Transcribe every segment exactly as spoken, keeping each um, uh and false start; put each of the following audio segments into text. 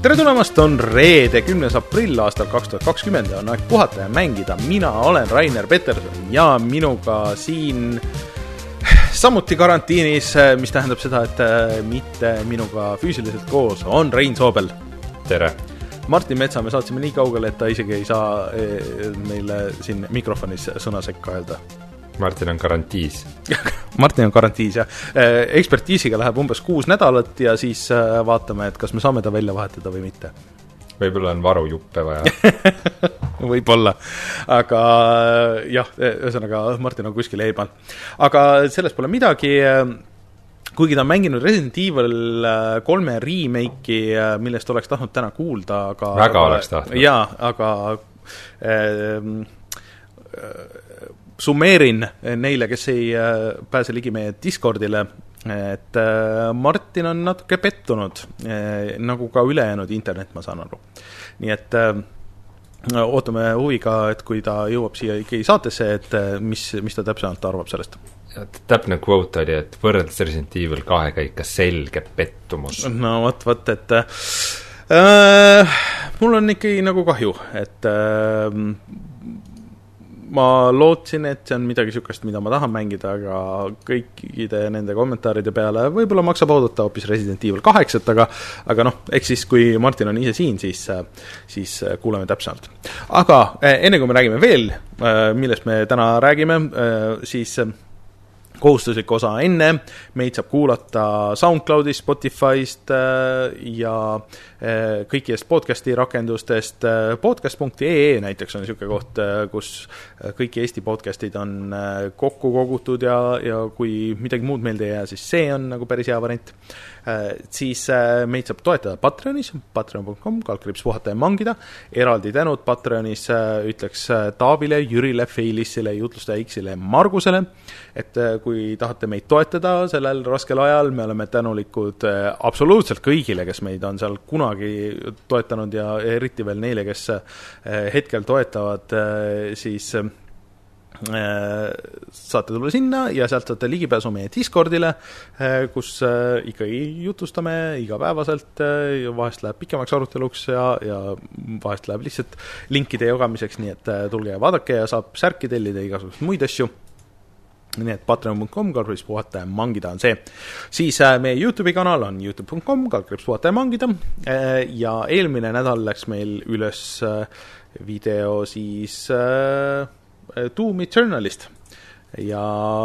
tere tulemast, on reede, kümnes aprill aastal kaks tuhat kakskümmend ja on aeg puhata ja mängida. Mina olen Rainer Peterson ja minuga siin samuti karantiinis, mis tähendab seda, et mitte minuga füüsiliselt koos, on Rein Soobel. Tere! Martin Metsa me saatsime nii kaugele, et ta isegi ei saa meile siin mikrofonis sõna sekka öelda. Martin on karantiis. Martin on karantiis, jah. Ekspertiisiga läheb umbes kuus nädalat ja siis vaatame, et kas me saame ta välja vahetada või mitte. Võib-olla on varujuppe vaja. Võib-olla. Aga jah, ühesõnaga Martin on kuskil eemal. Aga sellest pole midagi. Kuigi ta on mänginud Resident Evil kolme remake'i, millest oleks tahtnud täna kuulda. Aga, väga oleks tahtnud. Jaa, aga äh, äh, summeerin neile, kes ei pääse ligi meie Discordile, et Martin on natuke pettunud, nagu ka ülejäänud internet, ma saan aru. Nii et ootame huviga, et kui ta jõuab siia ikkagi saatesse, et mis, mis ta täpselt arvab sellest. Täpne quote oli, et võrreldes Resident Evil kahega ikka selge pettumus. No võt, võt, et äh, mul on ikkagi nagu kahju, et äh, ma lootsin, et see on midagi sükast, mida ma tahan mängida, aga kõikide nende kommentaaride peale võib-olla maksab oodata hoopis Resident Evil kaheksat, aga, aga noh, eks siis kui Martin on ise siin, siis, siis kuuleme täpselt. Aga enne kui me räägime veel, millest me täna räägime, siis kohustuslik osa enne, meid saab kuulata SoundCloudist, Spotify'st ja kõikidest podcasti rakendustest. podcast punkt ee näiteks on niisugune koht, kus kõik Eesti podcastid on kokku kogutud ja, ja kui midagi muud meelde ei jää, siis see on nagu päris hea variant. Siis meid saab toetada Patreonis, patreon punkt com, kaldkriips puhata ja mangida. Eraldi tänud Patreonis ütleks Taavile, Jürile, Feilissile, Jutlustaja X-ile ja Margusele, et kui tahate meid toetada sellel raskel ajal, me oleme tänulikud absoluutselt kõigile, kes meid on seal kunagi toetanud ja eriti veel neile, kes hetkel toetavad, siis saate tulla sinna ja sealt saate ligipääsu meie Discordile, kus ikkagi jutustame igapäevaselt ja vahest läheb pikemaks aruteluks ja, ja vahest läheb lihtsalt linkide jagamiseks, nii et tulge ja vaadake ja saab särki tellida igasugust muid asju. Nii et patreon punkt com, kaldkriips puhata ja mangida on see. Siis meie YouTube'i kanal on youtube punkt com, kaldkriips puhata ja mangida ja eelmine nädal läks meil üles video siis Doom Eternalist ja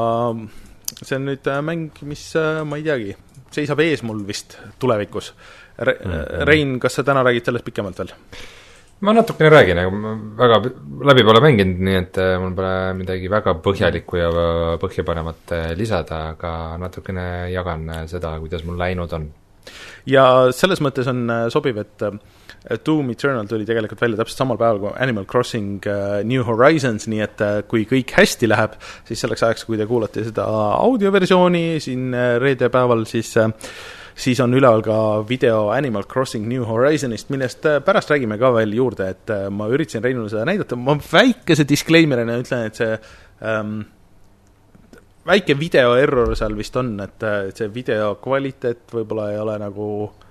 see on nüüd mäng, mis ma ei teagi, seisab ees mul vist tulevikus. Re- mm-hmm. Rein, kas sa täna räägid sellest pikemalt veel? Ma natukene räägin, aga ma väga läbi pole mänginud, nii et mul pole midagi väga põhjalikku ja põhjapanemat lisada, aga natukene jagan seda, kuidas mul läinud on. Ja selles mõttes on sobiv, et Doom Eternal tuli tegelikult välja täpselt samal päeval kui Animal Crossing New Horizons, nii et kui kõik hästi läheb, siis selleks ajaks, kui te kuulate seda audioversiooni siin reede päeval, siis siis on üleval ka video Animal Crossing New Horizonist, millest pärast räägime ka veel juurde, et ma üritasin Reinule seda näidata. Ma väikese disclaimerina ütlen, et see ähm, väike video error seal vist on, et, et see video kvaliteet võib-olla ei ole nagu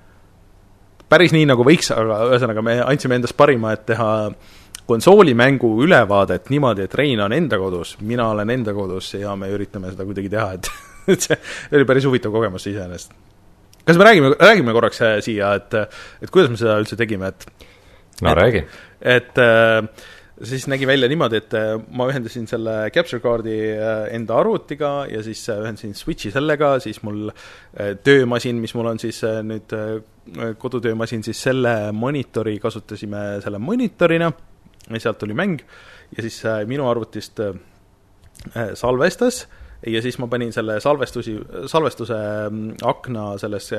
päris nii nagu võiks, aga ühesõnaga me andsime endast parima, et teha konsoolimängu ülevaadet niimoodi, et Rein on enda kodus, mina olen enda kodus ja me üritame seda kuidagi teha, et, et see oli päris huvitav kogemus iseenesest. Kas me räägime, räägime korraks siia, et, et kuidas me seda üldse tegime? Et, no et, räägi. Et siis nägi välja niimoodi, et ma ühendasin selle capture card'i enda arvutiga ja siis ühendasin Switchi sellega, siis mul töömasin, mis mul on siis nüüd kodutöömasin, siis selle monitori kasutasime selle monitorina ja sealt tuli mäng ja siis minu arvutist salvestas ja siis ma panin selle salvestusi, salvestuse akna selles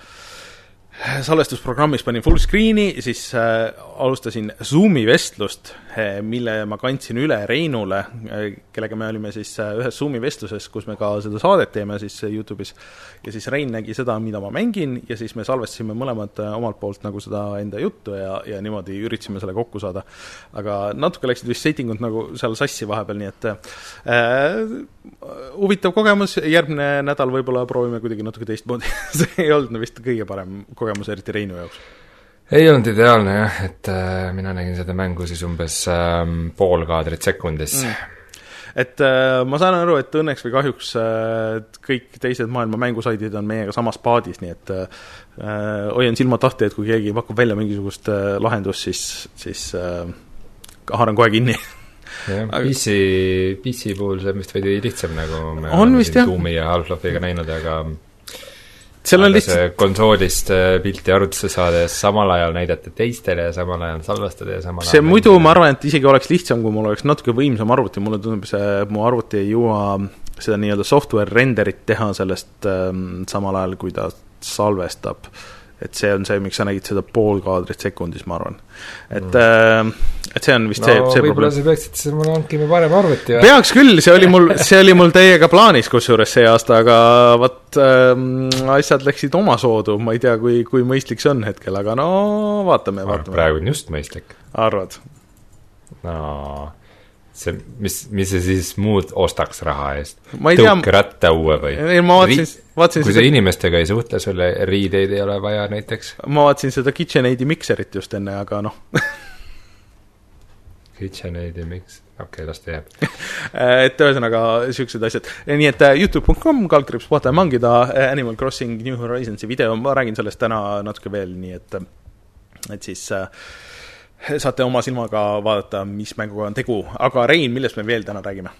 salvestusprogrammis panin full screeni, siis äh, alustasin Zoomi vestlust, äh, mille ma kandsin üle Reinule, äh, kellega me olime siis äh, ühes Zoomi vestluses, kus me ka seda saadet teeme siis äh, YouTube'is. Ja siis Rein nägi seda, mida ma mängin, ja siis me salvestasime mõlemad äh, omalt poolt nagu seda enda juttu ja, ja niimoodi üritasime selle kokku saada. Aga natuke läksid vist settingud nagu seal sassi vahepeal, nii et äh, huvitav kogemus, järgmine nädal võib-olla proovime kuidagi natuke teistmoodi. See ei olnud vist kõige parem kogemus, eriti Reinu jaoks. ei olnud ideaalne jah, et äh, mina nägin seda mängu siis umbes äh, pool kaadrit sekundis mm. Et äh, ma saan aru, et õnneks või kahjuks äh, kõik teised maailma mängusaidid on meiega samas paadis, nii et äh, hoian silmad tahti, et kui keegi pakub välja mingisugust äh, lahendust, siis, siis äh, haaran kohe kinni. jah, Aga... P C, P C puhul see on vist veidi lihtsam, nagu me on oleme vist, siin Doomi ja Half-Life'iga näinud, aga seal on lihtsalt konsoolist pilti arvutisse saada ja samal ajal näidata teistele ja samal ajal salvestada ja samal see ajal muidu ma arvan, et isegi oleks lihtsam, kui mul oleks natuke võimsam arvuti, mulle tundub see, mu arvuti ei jõua seda nii-öelda software renderit teha sellest ähm, samal ajal, kui ta salvestab, et see on see, miks sa nägid seda pool kaadrit sekundis, ma arvan. Et, mm. äh, et see on vist no, see, see võib-olla sa peaksid siis mulle hankima parem arvuti. Peaks küll, see oli mul, see oli mul teiega plaanis kusjuures see aasta, aga võt äh, asjad läksid oma soodu, ma ei tea, kui, kui mõistlik see on hetkel, aga no vaatame, vaatame. Praegu on just mõistlik. Arvad? No, see, mis, mis see siis muud ostaks raha eest? Tõukeratta uue või? Ei, ma vaatsin, vaatsin kui seda... sa inimestega ei suhtle, sulle riideid ei ole vaja näiteks? Ma vaatsin seda KitchenAidi mikserit just enne, aga noh KitchenAidi mix, okei, okay, las ta jääb et ühesõnaga siuksed asjad, nii et youtube punkt com kaldkriips vaata ja mangida Animal Crossing New Horizonsi video, ma räägin sellest täna natuke veel, nii et et siis äh, saate oma silmaga vaadata, mis mänguga on tegu, aga Rein, millest me veel täna räägime?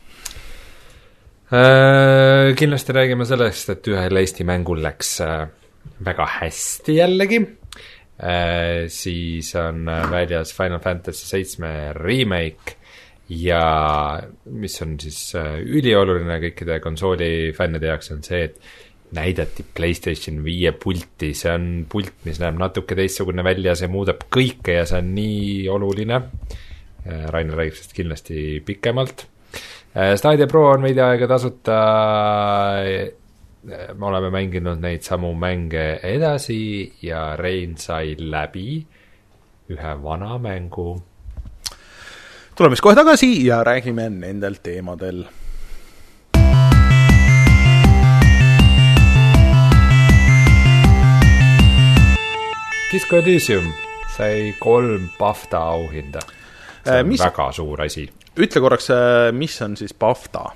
Äh, kindlasti räägime sellest, et ühel Eesti mängul läks äh, väga hästi jällegi. Äh, siis on väljas Final Fantasy seitse remake ja mis on siis äh, ülioluline kõikide konsooli fännide jaoks on see, et näidati PlayStation viie pulti, see on pult, mis näeb natuke teistsugune välja, see muudab kõike ja see on nii oluline. äh, Rainer räägib sellest kindlasti pikemalt. äh, Stadia Pro on veidi aega tasuta, me oleme mänginud neid samu mänge edasi ja Rein sai läbi ühe vana mängu. Tuleme siis kohe tagasi ja räägime nendel teemadel. Disco Elysium sai kolm BAFTA auhinda. See on mis... väga suur asi. Ütle korraks, mis on siis BAFTA?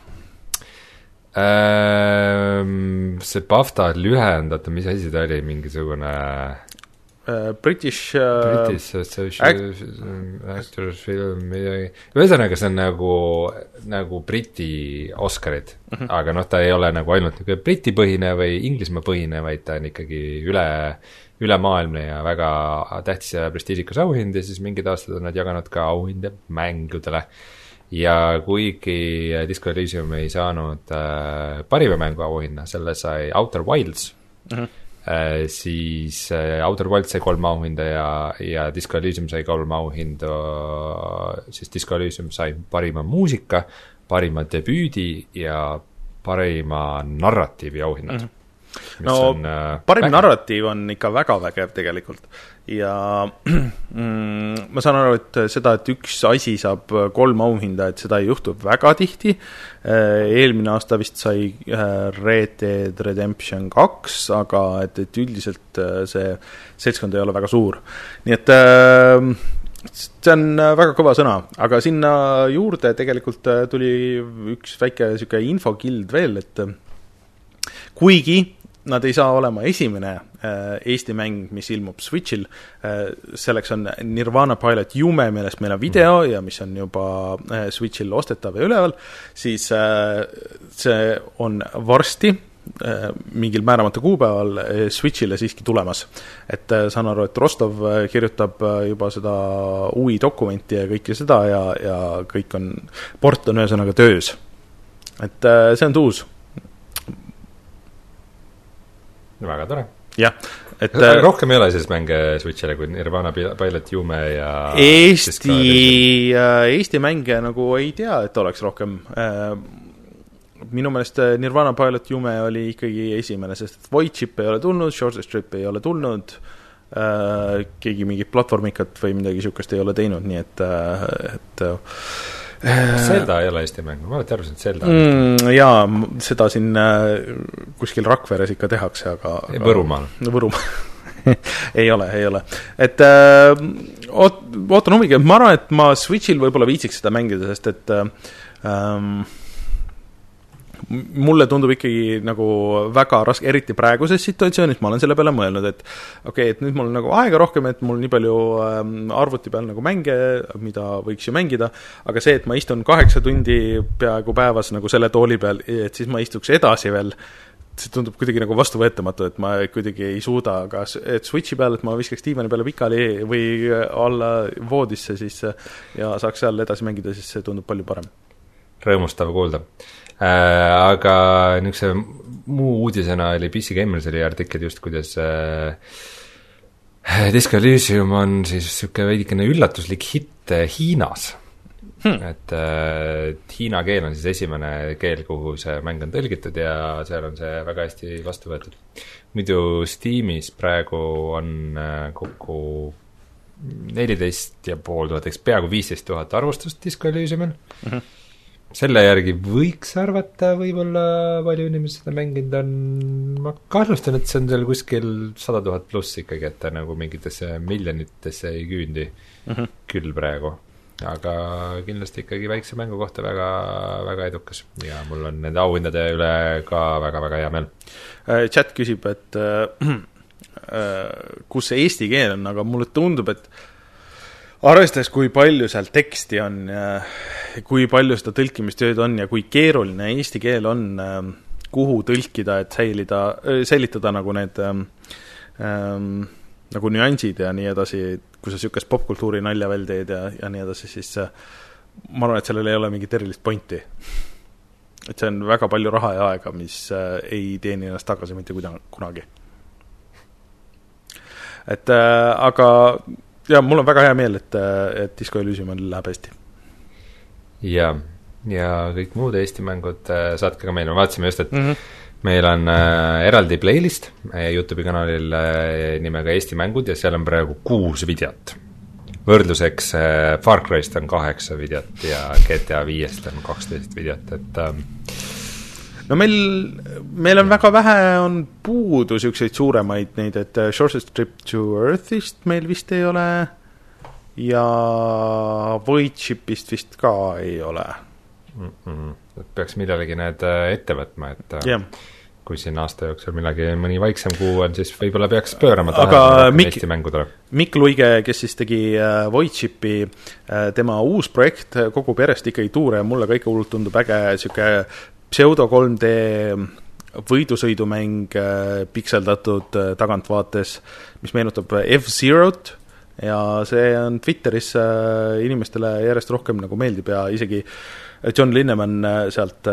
See BAFTA lühendata, mis asi ta oli, mingisugune uh, British uh, British Association Actors Film midagi. Ühesõnaga see on nagu nagu Briti Oscarid, uh-huh. aga noh, ta ei ole nagu ainult nagu Briti põhine või Inglismaa põhine, vaid ta on ikkagi üle, ülemaailmne ja väga tähtis ja prestiižikas auhind ja siis mingid aastad on nad jaganud ka auhinde mängudele. Ja kuigi Disco Elysium ei saanud äh, parima mängu auhinna, selle sai Outer Wilds, uh-huh. äh, siis äh, Outer Wilds sai kolm auhinda ja, ja Disco Elysium sai kolm auhinda, siis Disco Elysium sai parima muusika, parima debüüdi ja parima narratiivi auhinnad. Uh-huh. No on, äh, parim vägev. Narratiiv on ikka väga vägev tegelikult ja mm, ma saan aru, et seda, et üks asi saab kolm auhinda, et seda ei juhtu väga tihti. Eelmine aasta vist sai Red Dead Redemption kaks, aga et, et üldiselt see seltskond ei ole väga suur. Nii et see on väga kõva sõna, aga sinna juurde tegelikult tuli üks väike siuke infokild veel, et kuigi nad ei saa olema esimene äh, Eesti mäng, mis ilmub Switchil, äh, selleks on Nirvana Pilot Yume, millest meil on video ja mis on juba äh, Switchil ostetav ja üleval, siis äh, see on varsti äh, mingil määramata kuupäeval äh, Switchile siiski tulemas. Et äh, saan aru, et Rostov äh, kirjutab äh, juba seda U I dokumenti ja kõike seda ja, ja kõik on, port on ühesõnaga töös. Et äh, see on tuus. Väga tore. Jah, et rohkem ei ole siis mänge Switchile kui Nirvana Pilot Yume ja Eesti, Eesti mänge nagu ei tea, et oleks rohkem. Minu meelest Nirvana Pilot Yume oli ikkagi esimene, sest Void Chip ei ole tulnud, Short Strip ei ole tulnud, keegi mingit platvormikat või midagi siukest ei ole teinud, nii et, et Zelda ei ole Eesti mäng, ma olen arvasin, et Zelda mm, jaa, seda siin äh, kuskil Rakveres ikka tehakse, aga, aga Võrumaal Võrumaal ei ole, ei ole. Et äh, oot, ootan huviga, ma arvan, et ma Switchil võib-olla viitsiks seda mängida, sest et ähm, mulle tundub ikkagi nagu väga raske, eriti praeguses situatsioonis, ma olen selle peale mõelnud, et okei, okay, et nüüd mul on nagu aega rohkem, et mul nii palju ähm, arvuti peal nagu mänge, mida võiks ju mängida, aga see, et ma istun kaheksa tundi peaaegu päevas nagu selle tooli peal, et siis ma istuks edasi veel, see tundub kuidagi nagu vastuvõetamatu, et ma kuidagi ei suuda, aga et Switchi peal, et ma viskaks diivani peale pikali või alla voodisse siis ja saaks seal edasi mängida, siis see tundub palju parem. Rõõmustav kuulda. Äh, aga niisuguse muu uudisena oli P C Gameris oli artiklid just, kuidas äh, Disco Elysium on siis niisugune veidikene üllatuslik hitt Hiinas. Hmm. Et äh, Hiina keel on siis esimene keel, kuhu see mäng on tõlgitud ja seal on see väga hästi vastu võetud. Muidu Steamis praegu on äh, kokku neliteist ja pool tuhat, eks peaaegu viisteist tuhat arvustust Disco Elysiumil. Mm-hmm. Selle järgi võiks arvata, võib-olla palju inimesed seda mänginud on, ma kahtlustan, et see on seal kuskil sada tuhat pluss ikkagi, et ta nagu mingitesse miljonitesse ei küündi mm-hmm. küll praegu. Aga kindlasti ikkagi väikse mängu kohta väga, väga edukas ja mul on nende auhindade üle ka väga-väga hea meel. Chat küsib, et äh, äh, kus see eesti keel on, aga mulle tundub, et arvestades, kui palju seal teksti on ja kui palju seda tõlkimistööd on ja kui keeruline eesti keel on, kuhu tõlkida, et säilida, säilitada nagu need ähm, nagu nüansid ja nii edasi, kui sa sükast popkultuuri nalja veel teed ja, ja nii edasi, siis ma arvan, et sellel ei ole mingit erilist pointi. Et see on väga palju raha ja aega, mis ei teeni ennast tagasi mitte kunagi. Et äh, aga ja mul on väga hea meel, et, et Disco Elysium läheb hästi. Ja, ja kõik muud Eesti mängud saatke ka meile. Me vaatasime just, et mm-hmm. meil on äh, eraldi playlist YouTube'i kanalil äh, nimega Eesti mängud ja seal on praegu kuus videot. Võrdluseks äh, Far Cry'st on kaheksa videot ja G T A viiest on kaksteist videot, et äh, no meil, meil on väga vähe, on puudu siukseid suuremaid neid, et Shortest Trip to Earthist meil vist ei ole ja Void Shipist vist ka ei ole. Mm-mm. Peaks midagi need ette võtma, et yeah. kui siin aasta jooksul millegi mõni vaiksem kuu on, siis võib-olla peaks pöörama aga Mik, Eesti mängudele. Mikk Luige, kes siis tegi Void Shipi, tema uus projekt kogub järjest ikkagi tuure ja mulle kõik hullult tundub äge siuke pseudo kolm D võidusõidumäng pikseldatud tagantvaates, mis meenutab F-Zero't ja see on Twitteris inimestele järjest rohkem nagu meeldib ja isegi John Linneman sealt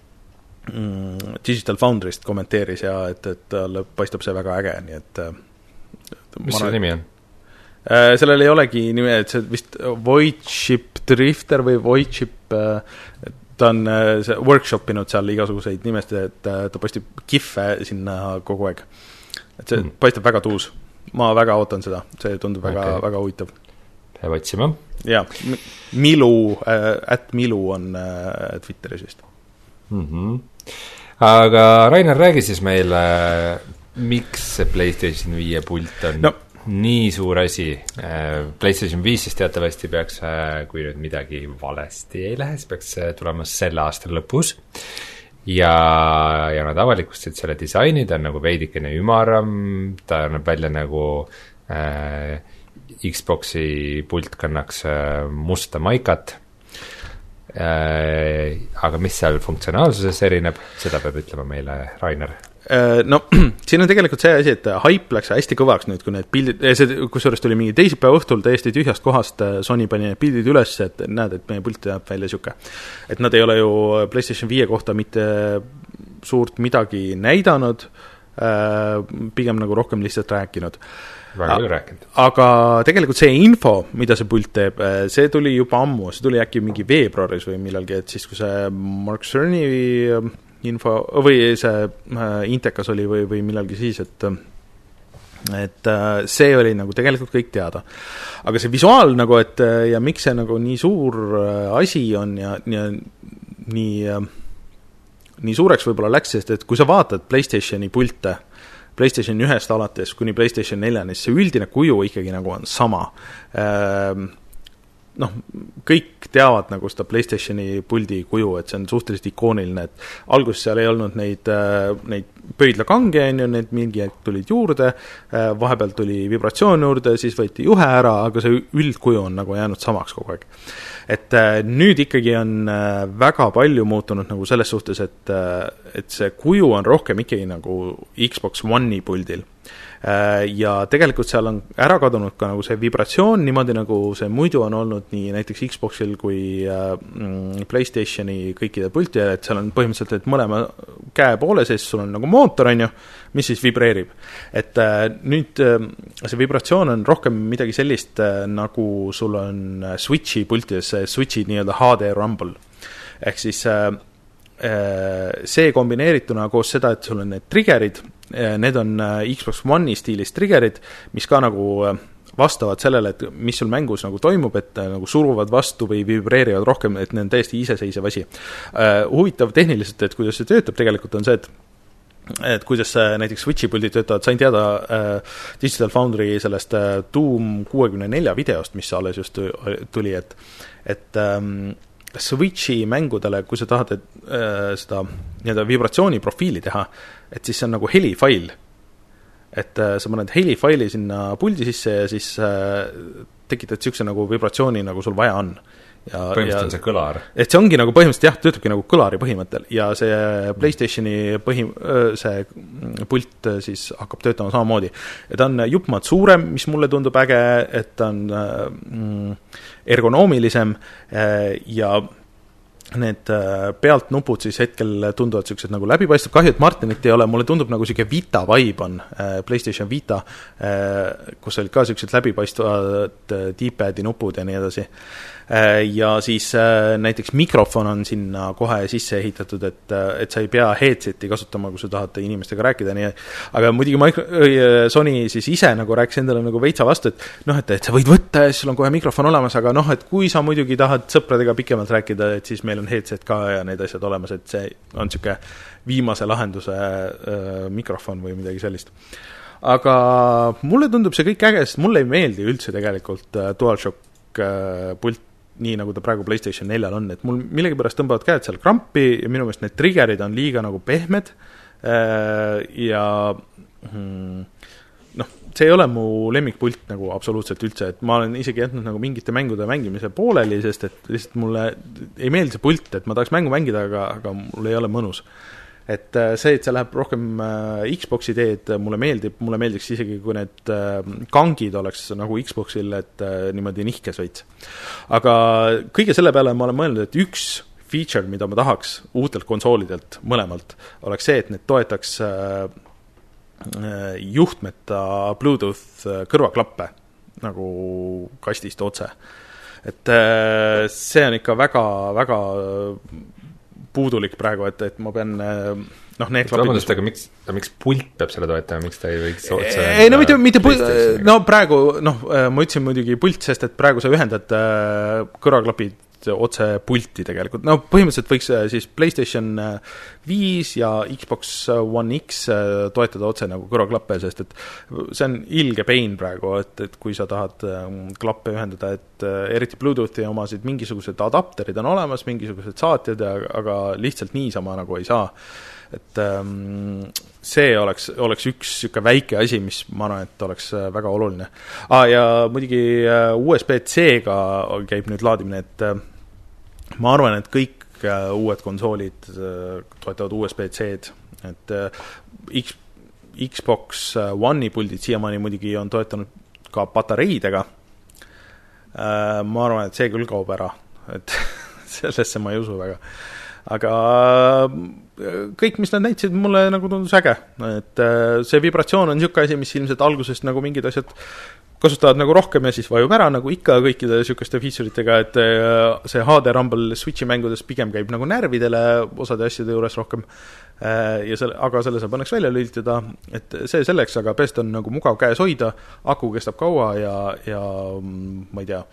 mm, Digital Foundry'st kommenteeris ja et, et talle paistab see väga äge, nii et mis selle nimi on? Sellel ei olegi nimi, et see vist Void Ship Drifter või Void Ship ta on see workshopinud seal igasuguseid nimest, et ta paistab kiffe sinna kogu aeg. Et see mm. paistab väga tuus. Ma väga ootan seda. See tundub väga, okay. väga huvitav. Peab otsima. Ja, Milu, äh, at Milu on äh, Twitteris vist. Mm-hmm. Aga Rainer, räägi siis meile, miks see PlayStation viie pult on no. nii suur asi. PlayStation viis siis teatavasti peaks, kui nüüd midagi valesti ei lähe, siis peaks tulema selle aasta lõpus ja, ja nad avalikustasid selle disaini, ta on nagu veidikene ümaram, ta annab välja nagu äh, Xboxi pult kannaks äh, musta maikat äh, aga mis seal funktsionaalsuses erineb, seda peab ütlema meile Rainer. No, siin on tegelikult see asi, et hype läks hästi kõvaks nüüd, kui need pildid, see, kusjuures tuli mingi teisipäeva õhtul täiesti tühjast kohast, Sony pani need pildid üles, et näed, et meie pult jääb välja siuke. Et nad ei ole ju PlayStation viie kohta mitte suurt midagi näidanud, pigem nagu rohkem lihtsalt rääkinud. Väga küll rääkinud. Aga tegelikult see info, mida see pult teeb, see tuli juba ammu, see tuli äkki mingi veebruaris või millalgi, et siis kui see Mark Cerny info, või see äh, Intekas oli või, või millalgi siis, et et äh, see oli nagu tegelikult kõik teada. Aga see visuaal nagu, et ja miks see nagu nii suur äh, asi on ja, ja nii, äh, nii suureks võib-olla läks, sest et kui sa vaatad PlayStationi pulte, PlayStation ühest alates kuni PlayStation neljani, see üldine kuju ikkagi nagu on sama. Noh, kõik teavad nagu seda PlayStationi puldi kuju, et see on suhteliselt ikooniline, et alguses seal ei olnud neid, neid pöidlakange, need mingi tulid juurde, vahepeal tuli vibratsioon juurde, siis võeti juhe ära, aga see üldkuju on nagu jäänud samaks kogu aeg. Et nüüd ikkagi on väga palju muutunud nagu selles suhtes, et, et see kuju on rohkem ikkagi nagu Xbox One'i puldil. Ja tegelikult seal on ära kadunud ka nagu see vibratsioon, niimoodi nagu see muidu on olnud nii näiteks Xboxil kui PlayStationi kõikide pulti, et seal on põhimõtteliselt, et mõlema käe poole sees sul on nagu mootor, on ju, mis siis vibreerib. Et nüüd see vibratsioon on rohkem midagi sellist, nagu sul on Switchi pultides, Switchi nii-öelda H D Rumble. Ehk siis see kombineerituna koos seda, et sul on need triggerid, need on Xbox One'i stiilis triggerid, mis ka nagu vastavad sellele, et mis sul mängus nagu toimub, et nagu suruvad vastu või vibreerivad rohkem, et need on täiesti iseseisev asi. Huvitav tehniliselt, et kuidas see töötab tegelikult on see, et et kuidas näiteks Switchi puldid töötavad, sain teada äh, Digital Foundry sellest äh, Doom kuuekümne nelja videost, mis alles just tuli, et, et ähm, Switchi mängudele, kui sa tahad et, äh, seda nii-öelda vibratsiooniprofiili teha, et siis see on nagu helifail. Et äh, sa paned helifaili sinna puldi sisse ja siis äh, tekitad siukse nagu vibratsiooni, nagu sul vaja on. Ja, põhimõtteliselt ja, on see kõlar. Et see ongi nagu põhimõtteliselt jah, töötabki nagu kõlari põhimõttel ja see PlayStationi põhi, see pult siis hakkab töötama samamoodi. Et ta on jupmad suurem, mis mulle tundub äge, et ta on mm, ergonoomilisem ja need pealt nupud siis hetkel tunduvad sellised nagu läbipaistvad. Kahju, et Martinit ei ole, mulle tundub nagu selline Vita vibe on, PlayStation Vita, kus olid ka sellised läbipaistvad D-padi nupud ja nii edasi. Ja siis näiteks mikrofon on sinna kohe sisse ehitatud, et, et sa ei pea headseti kasutama, kui sa tahad inimestega rääkida. Nii. Aga muidugi Sony siis ise nagu rääkis endale nagu veitsa vastu, et noh, et, et sa võid võtta ja sul on kohe mikrofon olemas, aga noh, et kui sa muidugi tahad sõpradega pikemalt rääkida, et siis meil on headset ka ja need asjad olemas, et see on siuke viimase lahenduse äh, mikrofon või midagi sellist. Aga mulle tundub see kõik äge, sest mulle ei meeldi üldse tegelikult äh, DualShock äh, pult nii nagu ta praegu PlayStation neljal on, et mul millegipärast tõmbavad käed seal krampi ja minu meelest need triggerid on liiga nagu pehmed äh, ja hmm, noh, see ei ole mu lemmikpult nagu absoluutselt üldse, et ma olen isegi jätnud nagu mingite mängude mängimise pooleli, sest et lihtsalt mulle ei meeldi see pult, et ma tahaks mängu mängida, aga, aga mul ei ole mõnus. Et see, et see läheb rohkem Xboxi teed, mulle meeldib, mulle meeldiks isegi, kui need kangid oleks nagu Xboxil, et niimoodi nihkes veits. Aga kõige selle peale ma olen mõelnud, et üks feature, mida ma tahaks uutelt konsoolidelt mõlemalt, oleks see, et need toetaks juhtmeta Bluetooth kõrvaklappe nagu kastist otse. Et see on ikka väga, väga puudulik praegu, et, et ma pean noh, need klapid... Aga miks, miks pult peab selle toetama, miks ta ei võiks otse... Ei, no mitte, mitte pult, no praegu, noh, ma ütlesin muidugi pult, sest et praegu sa ühendad kõrvaklapid otse pulti tegelikult. No põhimõtteliselt võiks siis PlayStation viis ja Xbox One X toetada otse nagu kõrvaklappe, sest et see on ilge pain praegu, et, et kui sa tahad klappe ühendada, et eriti Bluetoothi omasid mingisugused adapterid on olemas, mingisugused saatjad, aga lihtsalt niisama nagu ei saa. Et see oleks, oleks üks siuke väike asi, mis ma arvan, et oleks väga oluline. Ah, ja muidugi U S B C-ga käib nüüd laadimine, et ma arvan, et kõik uued konsoolid toetavad U S B C-d, et X, Xbox One'i puldid siiamaani muidugi on toetanud ka patareidega. Ma arvan, et see küll kaob ära, et sellesse ma ei usu väga. Aga kõik, mis nad näitasid, mulle nagu tundus äge, et see vibratsioon on niisugune asi, mis ilmselt algusest nagu mingid asjad kasutavad nagu rohkem ja siis vajub ära nagu ikka kõikide niisuguste feature'itega, et see H D Rumble Switchi mängudes pigem käib nagu närvidele osade asjade juures rohkem, ja selle, aga selle saab õnneks välja lülitada, et see selleks, aga best on nagu mugav käes hoida, aku kestab kaua ja, ja ma ei tea,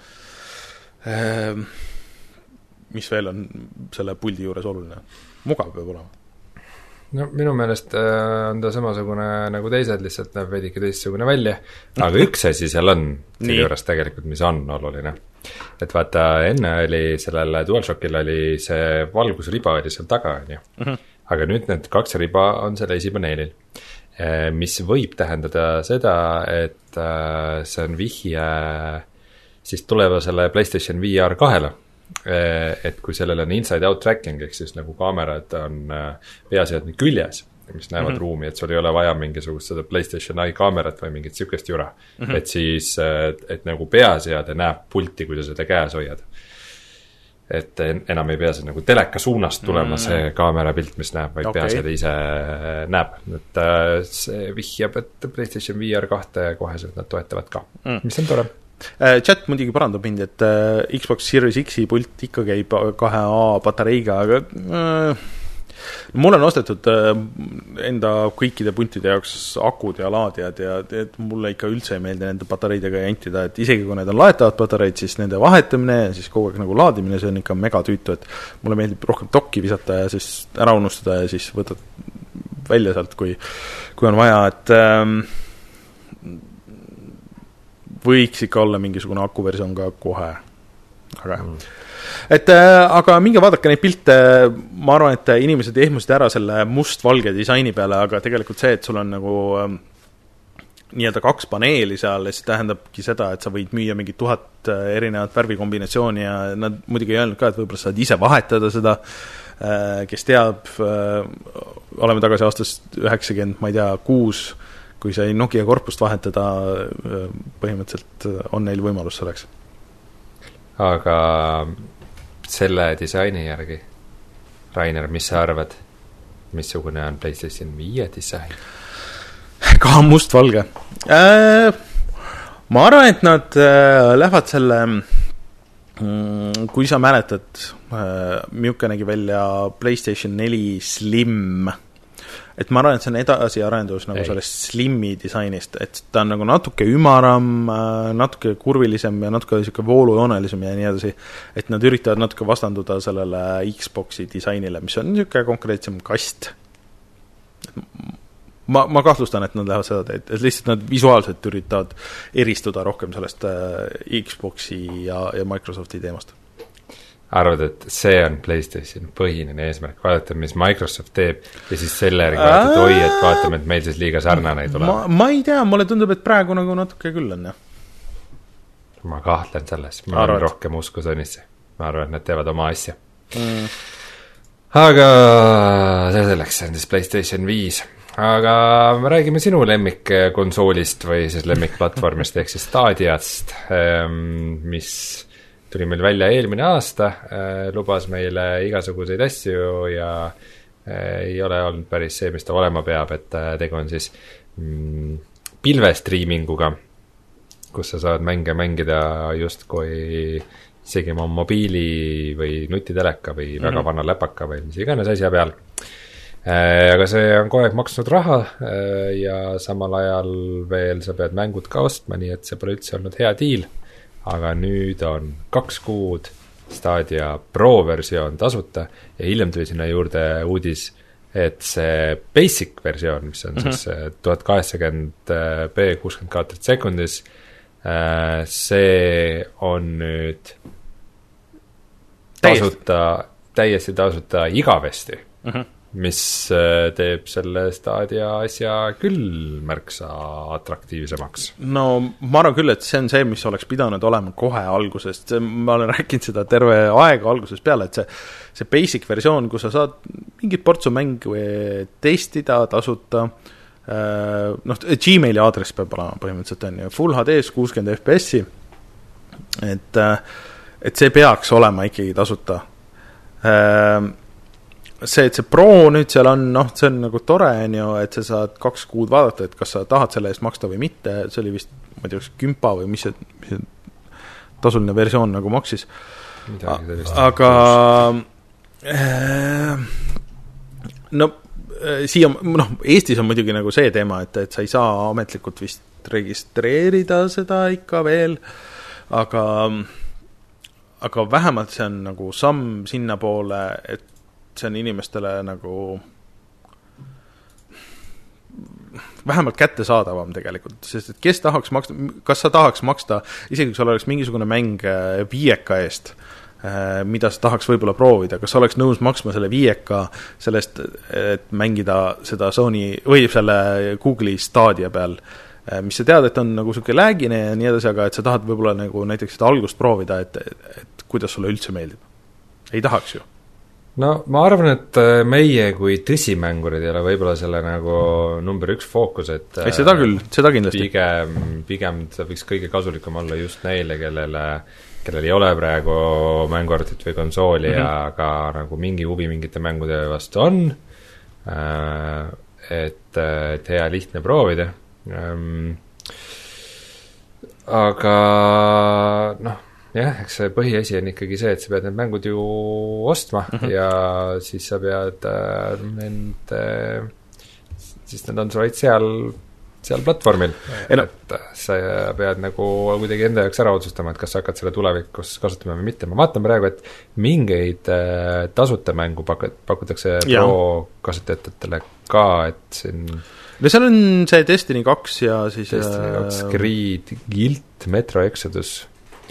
mis veel on selle puldi juures oluline. Mugav peab olema. no minu meelest on ta samasugune nagu teised, lihtsalt näeb veidike teistsugune välja, aga üks asi seal on selle juures tegelikult, mis on oluline. Et vaata, enne oli sellel DualShockil oli see valgusriba oli seal taga, on ju. Mm-hmm. Aga nüüd need kaks riba on seal esipaneelil, mis võib tähendada seda, et see on vihje siis tulevasele PlayStation V R kahele. Et kui sellel on inside-out tracking, ehk siis nagu kaamerad on peaseadme küljes, mis näevad mm-hmm. ruumi, et sul ei ole vaja mingisugust seda PlayStation Eye kaamerat või mingit sükest jura. Mm-hmm. Et siis, et, et nagu peaseade näeb pulti, kui sa seda käes hoiad. Et enam ei pea see nagu teleka suunast tulema mm-hmm. see kaamera pilt, mis näeb, vaid okay. peaseade ise näeb. Et see vihjab, et PlayStation V R kahte koheselt nad toetavad ka, mm. mis on tore. Chat muidugi parandab mind, et Xbox Series X-i pult ikka käib kahe A patareiga, aga äh, mul on ostetud äh, enda kõikide puntide jaoks akud ja laadijad ja et mulle ikka üldse ei meeldi nende patareidega jantida, et isegi kui need on laetavad patareid, siis nende vahetamine ja siis kogu aeg nagu laadimine, see on ikka mega tüütu, et mulle meeldib rohkem dokki visata ja siis ära unustada ja siis võtad välja sealt, kui, kui on vaja, et ähm, võiks ikka olla mingisugune akuversioon ka kohe. Aga mm. et äh, aga minge vaadake neid pilte, ma arvan, et inimesed ehmusid ära selle must-valge disaini peale, aga tegelikult see, et sul on nagu äh, nii-öelda kaks paneeli seal, see tähendabki seda, et sa võid müüa mingi tuhat erinevat värvikombinatsiooni ja nad muidugi ei öelnud ka, et võib-olla saad ise vahetada seda, äh, kes teab, äh, oleme tagasi aastast üheksakümmend, ma ei tea, kuus, kui sai Nokia korpust vahetada, põhimõtteliselt on neil võimalus selleks. Aga selle disaini järgi, Rainer, mis sa arvad, missugune on PlayStation viie disain? Ka must-valge. Äh, ma arvan, et nad äh, lähevad selle, mm, kui sa mäletad, äh, milline nägi välja PlayStation neli Slim, et ma arvan, et see on edasiarendus nagu sellest Slimmi disainist, et ta on nagu natuke ümaram, natuke kurvilisem ja natuke selline voolujoonelisem ja nii edasi, et nad üritavad natuke vastanduda sellele Xboxi disainile, mis on niisugune konkreetsem kast. Ma, ma kahtlustan, et nad lähevad seda teed, et lihtsalt nad visuaalselt üritavad eristuda rohkem sellest Xboxi ja, ja Microsofti teemast. Arvad, et see on PlayStation põhine eesmärk, vaadata, mis Microsoft teeb ja siis selle järgi vaadata, et oi, et vaatame, et meil siis liiga sarnane ei tule. Ma, ma ei tea, mulle tundub, et praegu nagu natuke küll on, jah. Ma kahtlen selles, ma olen rohkem usku Sonisse. Ma arvan, et nad teevad oma asja. Mm. Aga see selleks on siis PlayStation viis. Aga me räägime sinu lemmikkonsoolist või siis lemmikplatvormist ehk siis Stadiast, mis tuli meil välja eelmine aasta, äh, lubas meile igasuguseid asju ja äh, ei ole olnud päris see, mis ta olema peab, et äh, tegu on siis mm, pilvestriiminguga, kus sa saad mänge mängida just kui isegi oma mobiili või nutiteleka või mm-hmm. väga vanna läpaka või mis iganes asja peal. Äh, aga see on kogu aeg maksnud raha äh, ja samal ajal veel sa pead mängud ka ostma, nii et see pole üldse olnud hea diil. Aga nüüd on kaks kuud Stadia Pro versioon tasuta ja hiljem tuli sinna juurde uudis, et see basic versioon, mis on mm-hmm. siis tuhat kaheksakümmend p kuuskümmend kaadrit sekundis, see on nüüd tasuta, täiesti tasuta igavesti, mm-hmm. mis teeb selle Stadia asja küll märksa atraktiivsemaks. No ma arvan küll, et see on see, mis oleks pidanud olema kohe algusest. Ma olen rääkinud seda terve aega algusest peale, et see, see basic versioon, kus sa saad mingit portsu mängu testida, tasuta, noh, Gmaili aadress peab olema põhimõtteliselt on ju Full H D-s kuuskümmend F P S-i, et, et see peaks olema ikkagi tasuta. See, et see Pro nüüd seal on, noh, see on nagu tore, on ju, et sa saad kaks kuud vaadata, et kas sa tahad selle eest maksta või mitte, see oli vist, ma ei tea, kümpa või mis see, mis see tasuline versioon nagu maksis. Aga äh, no siia, noh, Eestis on muidugi nagu see teema, et, et sa ei saa ametlikult vist registreerida seda ikka veel, aga aga vähemalt see on nagu samm sinna poole, et see on inimestele nagu vähemalt kättesaadavam tegelikult, sest et kes tahaks maksta, kas sa tahaks maksta, isegi kui sul oleks mingisugune mäng viieka eest, mida sa tahaks võib-olla proovida, kas sa oleks nõus maksma selle viieka sellest, et mängida seda Sony või selle Google'i Stadia peal, mis sa tead, et on nagu selline läägine ja nii edasi, aga et sa tahad võib-olla nagu näiteks seda algust proovida, et, et kuidas sulle üldse meeldib. Ei tahaks ju. No ma arvan, et meie kui tõsimängurid ei ole võib-olla selle nagu number üks fookus, et ei, seda küll, seda kindlasti. Pigem, pigem ta võiks kõige kasulikum olla just neile, kellele, kellel ei ole praegu mänguarvutit või konsooli mm, -hmm. aga nagu mingi huvi mingite mängude vastu on, et, et hea lihtne proovida. Um, aga noh, jah, eks see põhiasi on ikkagi see, et sa pead need mängud ju ostma mm -hmm. ja siis sa pead äh, nende, siis need on sul vaid seal, seal platvormil, no. et sa pead nagu kuidagi enda jaoks ära otsustama, et kas sa hakkad selle tulevikus kasutama või mitte. Ma vaatan praegu, et mingeid äh, tasuta mängu pak- pakutakse pro kasutajatele ka, et siin no seal on see Destiny kaks ja siis Destiny kaks, Creed, Guilt, Metro Exodus,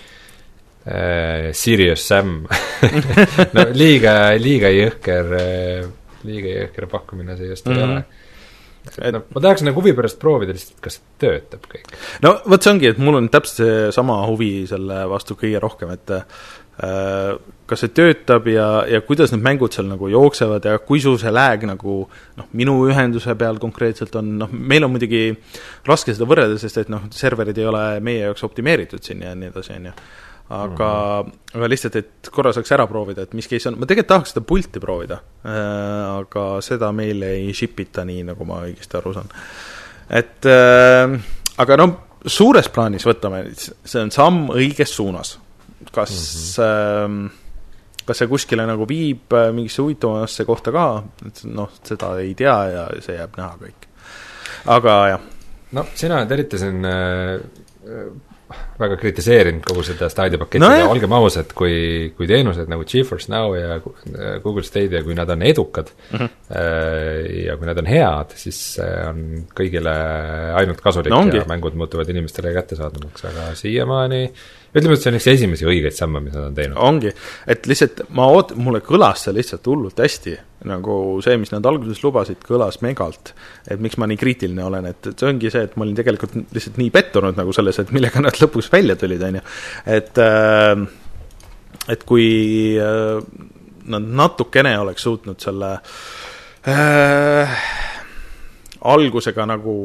äh, Serious Sam no liiga, liiga jõhker liiga jõhker pakkumine see just mm -hmm. ei ole. Et no, ma tahaks nagu huvi pärast proovida lihtsalt, kas see töötab kõik. No võt see ongi, et mul on täpselt see sama huvi selle vastu kõige rohkem, et äh, kas see töötab ja, ja kuidas need mängud seal nagu jooksevad ja kui sul see lääg nagu noh, minu ühenduse peal konkreetselt on, noh, meil on muidugi raske seda võrrelda, sest et noh, serverid ei ole meie jaoks optimeeritud siin ja nii edasi, on ju. Aga, mm. aga lihtsalt, et korra saaks ära proovida, et mis case on, ma tegelikult tahaks seda pulti proovida, äh, aga seda meil ei shipita nii, nagu ma õigesti aru saan. Et äh, aga no suures plaanis võtame, see on samm õiges suunas. Kas mm-hmm. äh, kas see kuskile nagu viib mingisse huvitavasse kohta ka, noh, seda ei tea ja see jääb näha kõik. Aga jah. No sina teritasin äh, väga kritiseerinud kogu seda Stadia paketti no, ja olgem ausad, kui, kui teenused nagu GeForce Now ja Google Stadia, kui nad on edukad mm-hmm. ja kui nad on head, siis on kõigile ainult kasulik no, ja mängud muutuvad inimestele kättesaadavaks, aga siiamaani ütleme, et see on üks esimesi õigeid samme, mis nad on teinud. Ongi, et lihtsalt ma oot-, mulle kõlas see lihtsalt hullult hästi, nagu see, mis nad alguses lubasid, kõlas megalt, et miks ma nii kriitiline olen, et see ongi see, et ma olin tegelikult lihtsalt nii pettunud nagu selles, et millega nad lõpuks välja tulid, on ju. Et, et kui nad natukene oleks suutnud selle äh, algusega nagu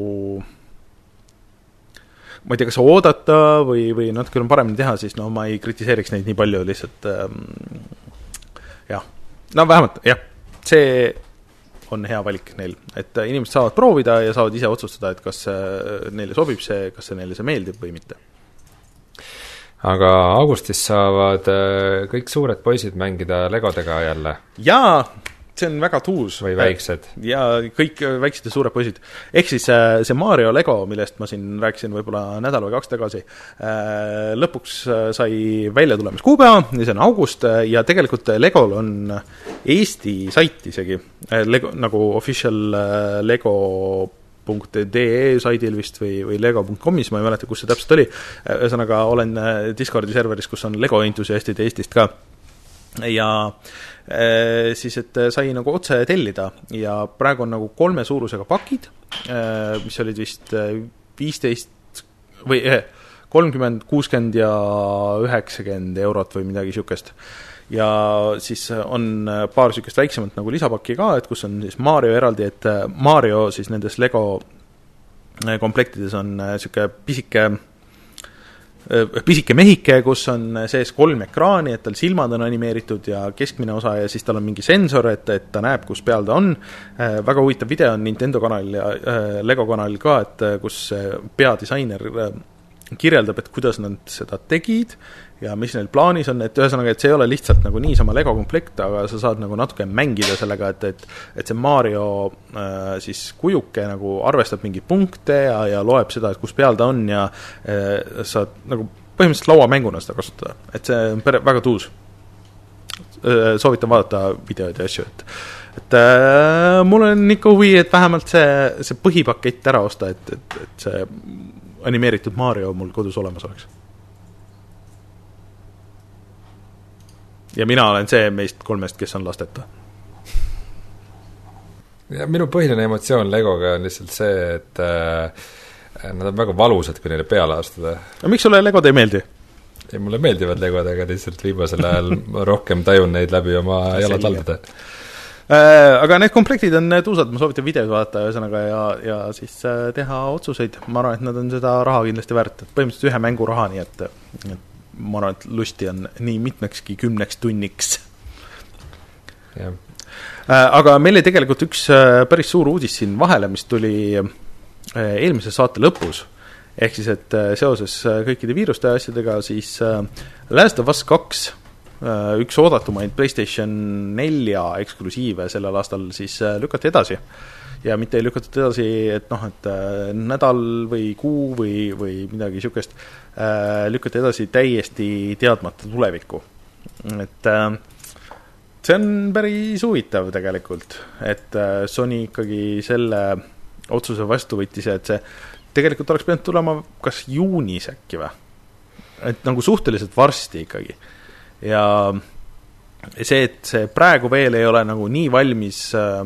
ma ei tea, kas oodata või, või natuke on paremini teha, siis no ma ei kritiseeriks neid nii palju lihtsalt ähm, jah, no vähemalt jah, see on hea valik neil, et inimesed saavad proovida ja saavad ise otsustada, et kas neile sobib see, kas see neile see meeldib või mitte. Aga augustis saavad kõik suured poisid mängida Legodega jälle? Jaa, see on väga tuus. Või väiksed? Ja kõik väiksed ja suured poisid. Ehk siis see Mario Lego, millest ma siin rääkisin võib-olla nädal või kaks tagasi, lõpuks sai välja tulemas kuupäeva, ja see on august, ja tegelikult Legol on Eesti sait isegi, Lego, nagu official Lego punkt de saidil vist või, või lego punkt comis, ma ei mäleta, kus see täpselt oli. Ühesõnaga olen Discordi serveris, kus on Lego entusiastid Eestist ka. Ja e, siis, et sai nagu otse tellida ja praegu on nagu kolme suurusega pakid, e, mis olid vist viisteist või eh, kolmkümmend, kuuskümmend ja üheksakümmend eurot või midagi siukest. Ja siis on paar sükest väiksemat nagu lisapakki ka, et kus on siis Mario eraldi, et Mario siis nendes Lego komplektides on siuke pisike pisike mehike, kus on sees kolm ekraani, et tal silmad on animeeritud ja keskmine osa ja siis tal on mingi sensor, et, et ta näeb, kus peal ta on. Väga huvitav video on Nintendo kanalil ja Lego kanalil ka, et kus peadisainer kirjeldab, et kuidas nad seda tegid ja mis neil plaanis on, et ühesõnaga, et see ei ole lihtsalt nagu niisama Lego komplekt, aga sa saad nagu natuke mängida sellega, et, et, et see Mario äh, siis kujuke nagu arvestab mingi punkte ja, ja loeb seda, et kus peal ta on ja äh, saad nagu põhimõtteliselt lauamänguna seda kasutada, et see on pere, väga tuus. Soovitan vaadata videoid ja asju, et et äh, mul on ikka huvi, et vähemalt see, see põhipakett ära osta, et, et, et see animeeritud Mario mul kodus olemas oleks. Ja mina olen see meist kolmest, kes on lasteta. Ja minu põhiline emotsioon Legoga on lihtsalt see, et äh, nad on väga valusad, kui neile peale astuda. No miks sulle Legod ei meeldi? Ei, mulle meeldivad Legod, aga lihtsalt viimasel ajal rohkem tajun neid läbi oma jalataldade. Äh, aga need komplektid on tuusad, ma soovitan videod vaadata ühesõnaga ja, ja siis äh, teha otsuseid. Ma arvan, et nad on seda raha kindlasti väärt. Põhimõtteliselt ühe mängu raha, nii et, et ma arvan, et lusti on nii mitmekski kümneks tunniks. Jah. Aga meil oli tegelikult üks päris suur uudis siin vahele, mis tuli eelmise saate lõpus, ehk siis, et seoses kõikide viiruste asjadega siis Last of Us kaks, üks oodatumaid PlayStation nelja eksklusiive sellel aastal siis lükati edasi ja mitte ei lükatud edasi, et noh, et nädal või kuu või, või midagi sükest lükati edasi täiesti teadmata tulevikku, et see on päris huvitav tegelikult, et Sony ikkagi selle otsuse vastu võttis, et see tegelikult oleks pidanud tulema kas juunis äkki või? Et nagu suhteliselt varsti ikkagi. Ja see, et see praegu veel ei ole nagu nii valmis,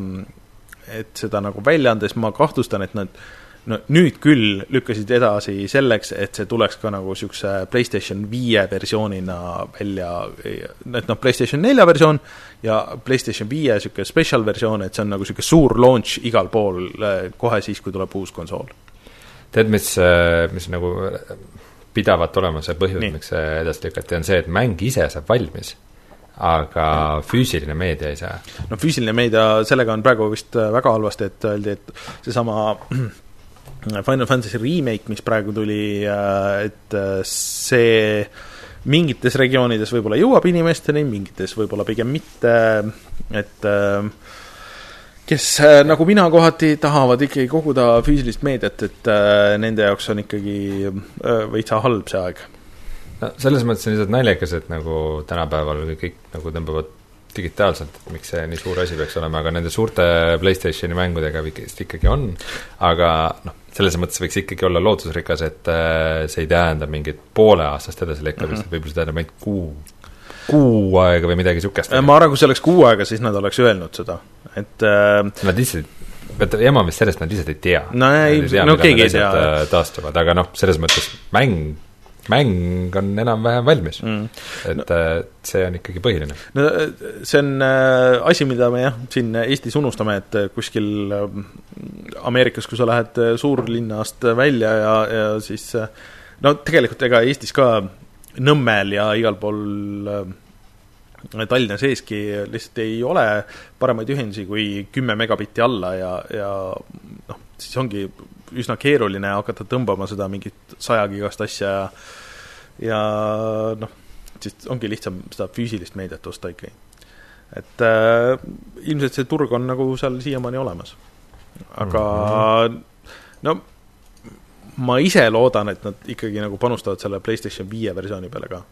et seda nagu välja andes, ma kahtlustan, et nad no, nüüd küll lükkasid edasi selleks, et see tuleks ka nagu sükse PlayStation viie versioonina välja, et noh, PlayStation nelja versioon ja PlayStation viie süke special versioon, et see on nagu süke suur launch igal pool kohe siis, kui tuleb uus konsool. Tead, mis, mis nagu pidavat olema see põhjus, nii. Miks see edasi lükati, on see, et mäng ise saab valmis, aga füüsiline meedia ei saa. No füüsiline meedia, sellega on praegu vist väga halvasti, et öeldi, et seesama Final Fantasy remake, mis praegu tuli, et see mingites regioonides võib-olla jõuab inimesteni, mingites võib-olla pigem mitte, et kes nagu mina kohati tahavad ikkagi koguda füüsilist meediat, et nende jaoks on ikkagi veitsa halb see aeg. No, selles mõttes on lihtsalt naljakas, et nagu tänapäeval kõik nagu tõmbavad digitaalselt, et miks see nii suur asi peaks olema, aga nende suurte PlayStationi mängudega vist ikkagi on, aga noh, selles mõttes võiks ikkagi olla lootusrikas, et see ei tähenda mingit poole aastast edasi lekkamist, mm-hmm. võib-olla see tähendab ainult kuu, kuu aega või midagi sukest. Ma arvan, kui see oleks kuu aega, siis nad oleks öelnud seda, et äh... nad lihtsalt, ema vist sellest nad lihtsalt ei tea. No, ei, ei tea, no keegi ei tea. Taastuvad, aga noh, selles mõttes mäng mäng on enam-vähem valmis, mm. et no, see on ikkagi põhiline. No, see on äh, asi, mida me jah, siin Eestis unustame, et kuskil äh, Ameerikas, kui sa lähed suurlinnast välja ja, ja siis äh, no tegelikult ega Eestis ka Nõmmel ja igal pool äh, Tallinna seeski lihtsalt ei ole paremaid ühendusi kui kümme megabitti alla ja, ja noh, siis ongi üsna keeruline hakata tõmbama seda mingit sajagigast asja ja, ja noh, siis ongi lihtsam seda füüsilist meediat osta ikkagi. Et äh, ilmselt see turg on nagu seal siiamaani olemas. Aga mm-hmm. no ma ise loodan, et nad ikkagi nagu panustavad selle PlayStation viie versiooni peale ka.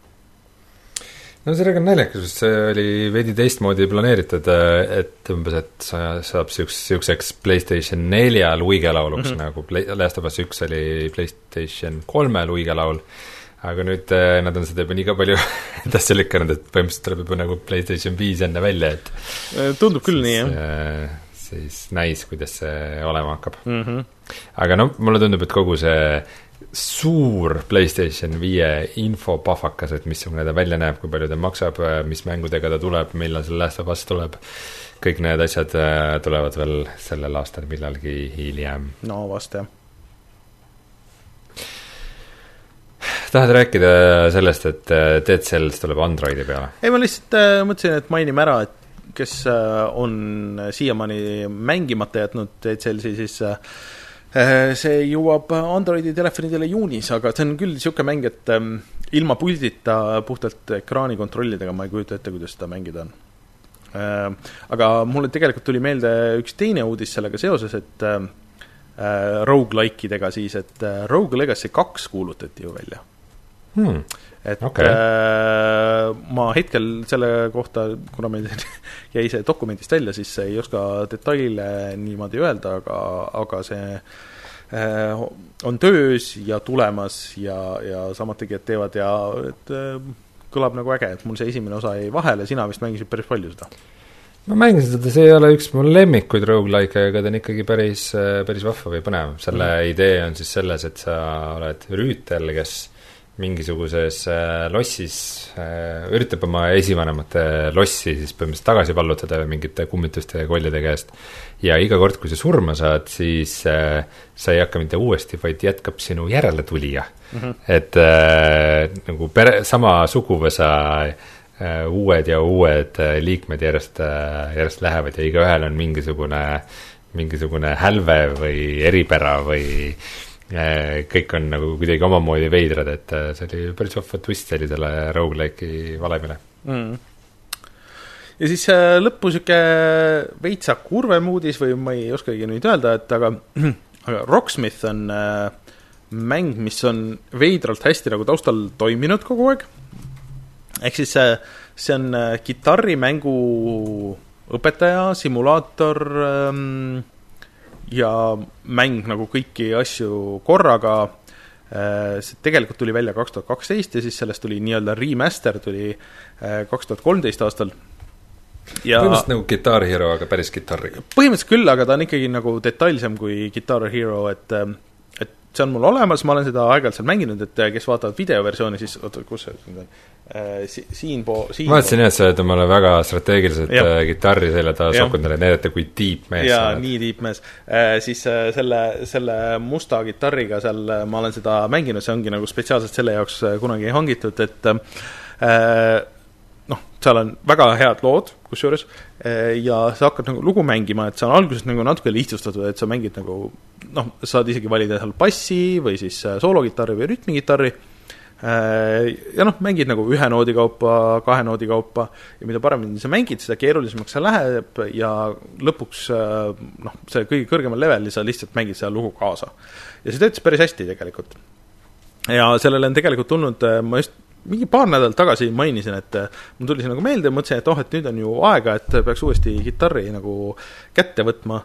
No sellega on naljakas, sest see oli veidi teistmoodi planeeritud, et umbes, et sa saab siukseks PlayStation nelja luigelauluks, mm-hmm. nagu Play, Last of Us üks oli PlayStation kolme luigelaul, aga nüüd nad on seda juba nii ka palju edasi lükanud, et põhimõtteliselt tuleb juba nagu PlayStation viis enne välja, et tundub küll nii, jah. Siis näis, kuidas see olema hakkab. Mm-hmm. Aga no, mulle tundub, et kogu see suur PlayStation viie infopafakas, et missugune ta välja näeb, kui palju ta maksab, mis mängudega ta tuleb, millal see Last of Us tuleb, kõik need asjad tulevad veel sellel aastal millalgi hiljem. No vast jah. Tahad rääkida sellest, et Dead Cells tuleb Androidi peale? Ei, ma lihtsalt äh, mõtlesin, et mainime ära, et kes äh, on siiamaani mängimata jätnud Dead Cellsi, siis äh, see jõuab Androidi telefonidele juunis, aga see on küll siuke mäng, et ähm, ilma puldita puhtalt ekraani kontrollidega ma ei kujuta ette, kuidas seda mängida on. Äh, aga mulle tegelikult tuli meelde üks teine uudis sellega seoses, et äh, roguelikeidega siis, et äh, Rogue Legacy kaks kuulutati ju välja. Hmm. et okay. äh, ma hetkel selle kohta, kuna meil jäi see dokumendist välja, siis ei oska detaile niimoodi öelda, aga, aga see äh, on töös ja tulemas ja, ja samad tegijad teevad ja et, äh, kõlab nagu äge, et mul see esimene osa jäi vahele, sina vist mängisid päris palju seda. Ma mängisin seda, see ei ole üks mul lemmikuid roguelike, aga ta on ikkagi päris, päris vahva või põnev. Selle mm. idee on siis selles, et sa oled rüütel, kes mingisuguses lossis üritab oma esivanemate lossi siis põhimõtteliselt tagasi vallutada mingite kummituste ja kollide käest. Ja iga kord, kui sa surma saad, siis sa ei hakka mitte uuesti, vaid jätkab sinu järele tulija. Mm-hmm. Et äh, nagu pere, sama suguvõsa Uh, uued ja uued uh, liikmed järjest, uh, järjest lähevad ja igaühel on mingisugune, mingisugune hälve või eripära või uh, kõik on nagu kuidagi omamoodi veidrad, et uh, see oli päris vahva twist sellisele roguelike'i valemile. Mm. Ja siis uh, lõppu siuke veitsa kurvem uudis või ma ei oskagi nüüd öelda, et aga, aga Rocksmith on uh, mäng, mis on veidralt hästi nagu taustal toiminud kogu aeg. Ehk siis see, see on kitarrimängu õpetaja, simulaator ähm, ja mäng nagu kõiki asju korraga. Äh, see tegelikult tuli välja kaks tuhat kaksteist ja siis sellest tuli nii-öelda remaster tuli äh, kaks tuhat kolmteist aastal. Ja põhimõtteliselt nagu Guitar Hero, aga päris kitarriga. Põhimõtteliselt küll, aga ta on ikkagi nagu detailsem kui Guitar Hero, et see on mul olemas, ma olen seda aeg-ajalt seal mänginud, et kes vaatavad videoversiooni, siis oota, kus see on? Si, siin po... Siin ma ütlesin, et sa oled omale väga strateegiliselt ja. Gitarri selle ta sokundale näidata kui deep mees. Jaa, nii deep mees. Äh, siis äh, selle, selle musta gitarriga seal ma olen seda mänginud, see ongi nagu spetsiaalselt selle jaoks kunagi hangitud, et äh, noh, seal on väga head lood, kusjuures, ja sa hakkad nagu lugu mängima, et see on alguses nagu natuke lihtsustatud, et sa mängid nagu, noh, saad isegi valida seal bassi või siis soologitarri või rütmigitarri, ja noh, mängid nagu ühe noodi kaupa, kahe noodi kaupa, ja mida paremini sa mängid, seda keerulisemaks see läheb, ja lõpuks, noh, see kõige kõrgemal level, sa lihtsalt mängid seda lugu kaasa. Ja see töötas päris hästi tegelikult. Ja sellele on tegelikult tulnud, ma just mingi paar nädalat tagasi mainisin, et mul tuli see nagu meelde ja mõtlesin, et oh, et nüüd on ju aega, et peaks uuesti gitarri nagu kätte võtma.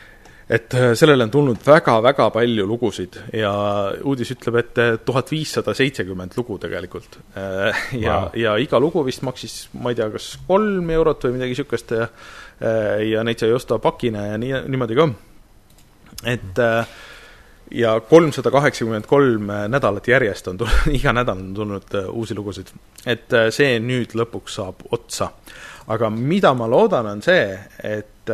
Et sellele on tulnud väga-väga palju lugusid ja uudis ütleb, et tuhat viissada seitsekümmend lugu tegelikult. Ja, wow. ja iga lugu vist maksis, ma ei tea, kas kolm eurot või midagi sükest ja, ja neid sai osta pakina ja nii, niimoodi ka. Et ja kolmsada kaheksakümmend kolm nädalat järjest on tulnud, iga nädal on tulnud uusi lugusid. Et see nüüd lõpuks saab otsa. Aga mida ma loodan on see, et,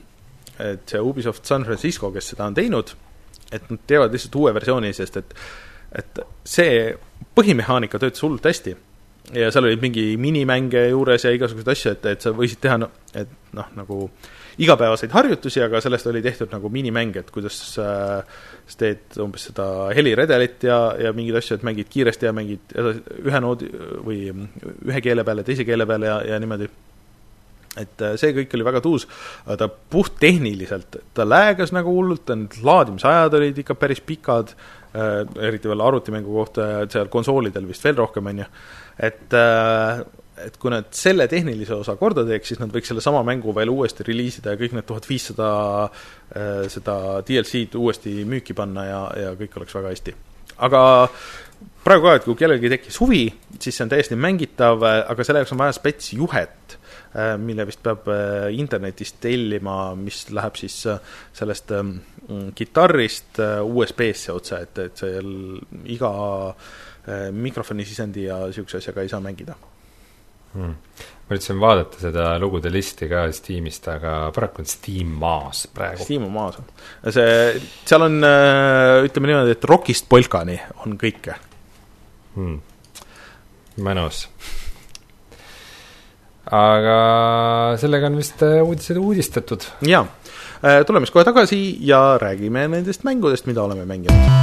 et see Ubisoft San Francisco, kes seda on teinud, et nad teevad lihtsalt uue versiooni, sest et, et see põhimehaanika töötas hullult hästi. Ja seal oli mingi minimänge juures ja igasugused asju, et, et sa võisid teha, et noh, nagu igapäevaseid harjutusi, aga sellest oli tehtud nagu minimäng, et kuidas äh, sa teed umbes seda heliredelit ja, ja mingid asju, et mängid kiiresti ja mängid ühe noodi või ühe keele peale, teise keele peale ja, ja niimoodi. Et äh, see kõik oli väga tuus, aga ta puht tehniliselt, ta läägas nagu hullult, need laadimisajad olid ikka päris pikad, äh, eriti veel arvutimängu kohta ja seal konsoolidel vist veel rohkem on ju, et äh, et kui nad selle tehnilise osa korda teeks, siis nad võiks selle sama mängu veel uuesti reliisida ja kõik need tuhat viissada äh, seda D L C-d uuesti müüki panna ja, ja kõik oleks väga hästi. Aga praegu ka, et kui kellelgi tekkis huvi, siis see on täiesti mängitav, aga selle jaoks on vaja spets juhet, äh, mille vist peab äh, internetist tellima, mis läheb siis äh, sellest äh, kitarrist äh, U S B-sse otsa, et, et seal iga äh, mikrofoni sisendi ja siukse asjaga ei saa mängida. Hmm. Ma ütlesin vaadata seda lugude listi ka Steamist, aga paraku on Steam maas praegu. Steam on maas. See, seal on, ütleme niimoodi, et rockist polkani on kõike. Hmm. Mõnus. Aga sellega on vist uudised uudistatud. Jaa. Tuleme siis kohe tagasi ja räägime nendest mängudest, mida oleme mänginud.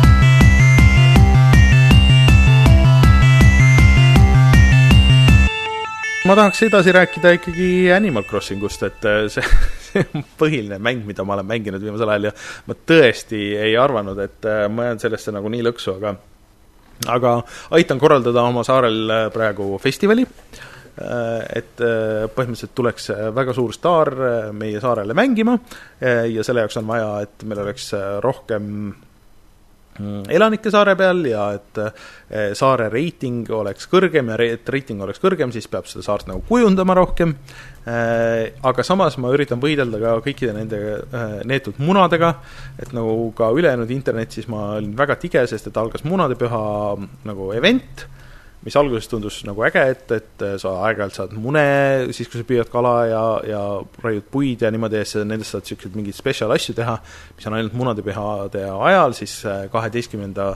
Ma tahaks edasi rääkida ikkagi Animal Crossingust, et see, see on põhiline mäng, mida ma olen mänginud viimasel ajal ja ma tõesti ei arvanud, et ma jään sellesse nagu nii lõksu, aga aga aitan korraldada oma saarel praegu festivali, et põhimõtteliselt tuleks väga suur staar meie saarele mängima ja selle jaoks on vaja, et meil oleks rohkem elanike saare peal ja et saare reiting oleks kõrgem ja et reiting oleks kõrgem, siis peab seda saart nagu kujundama rohkem, aga samas ma üritan võidelda ka kõikide nende neetud munadega, et nagu ka ülejäänud internetis ma olin väga tige, sest et algas munadepüha nagu event, mis alguses tundus nagu äge, et, et sa aeg-ajalt saad mune, siis kui sa püüad kala ja, ja raiud puid ja niimoodi, ja nendest saad sellised mingid special asju teha, mis on ainult munadepühade ajal, siis kaheteistkümnenda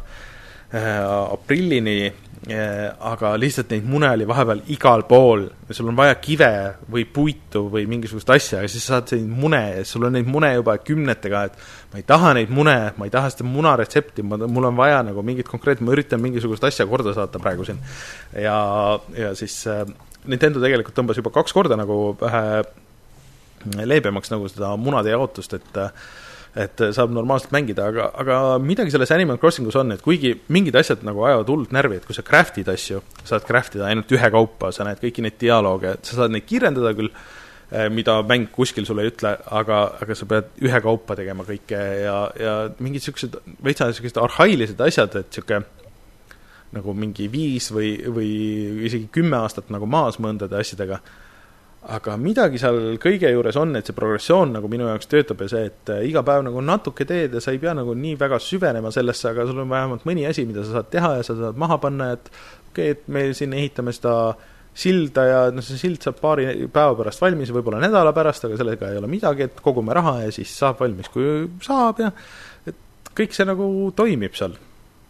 aprillini, aga lihtsalt neid mune oli vahepeal igal pool ja sul on vaja kive või puitu või mingisugust asja ja siis saad neid mune ja sul on neid mune juba kümnetega, et ma ei taha neid mune, ma ei taha seda munaretsepti, mul on vaja nagu mingit konkreet, ma üritan mingisugust asja korda saata praegu siin ja, ja siis Nintendo tegelikult tõmbas juba kaks korda nagu vähe leebemaks nagu seda munade jaotust, et et saab normaalselt mängida, aga, aga midagi selles Animal Crossingus on, et kuigi mingid asjad nagu ajavad hullult närvi, et kui sa craftid asju, saad craftida ainult ühe kaupa, sa näed kõiki neid dialooge, et sa saad neid kirjeldada küll, mida mäng kuskil sulle ei ütle, aga, aga sa pead ühe kaupa tegema kõike ja, ja mingid sellised, veitsa sellised arhailised asjad, et selline nagu mingi viis või, või isegi kümme aastat nagu maas mõndade asjadega, aga midagi seal kõige juures on, et see progressioon nagu minu jaoks töötab ja see, et iga päev nagu natuke teed ja sa ei pea nagu nii väga süvenema sellesse, aga sul on vähemalt mõni asi, mida sa saad teha ja sa saad maha panna, et okei, okay, et me siin ehitame seda silda ja no see sild saab paari päeva pärast valmis, võib-olla nädala pärast, aga sellega ei ole midagi, et kogume raha ja siis saab valmis, kui saab ja et kõik see nagu toimib seal.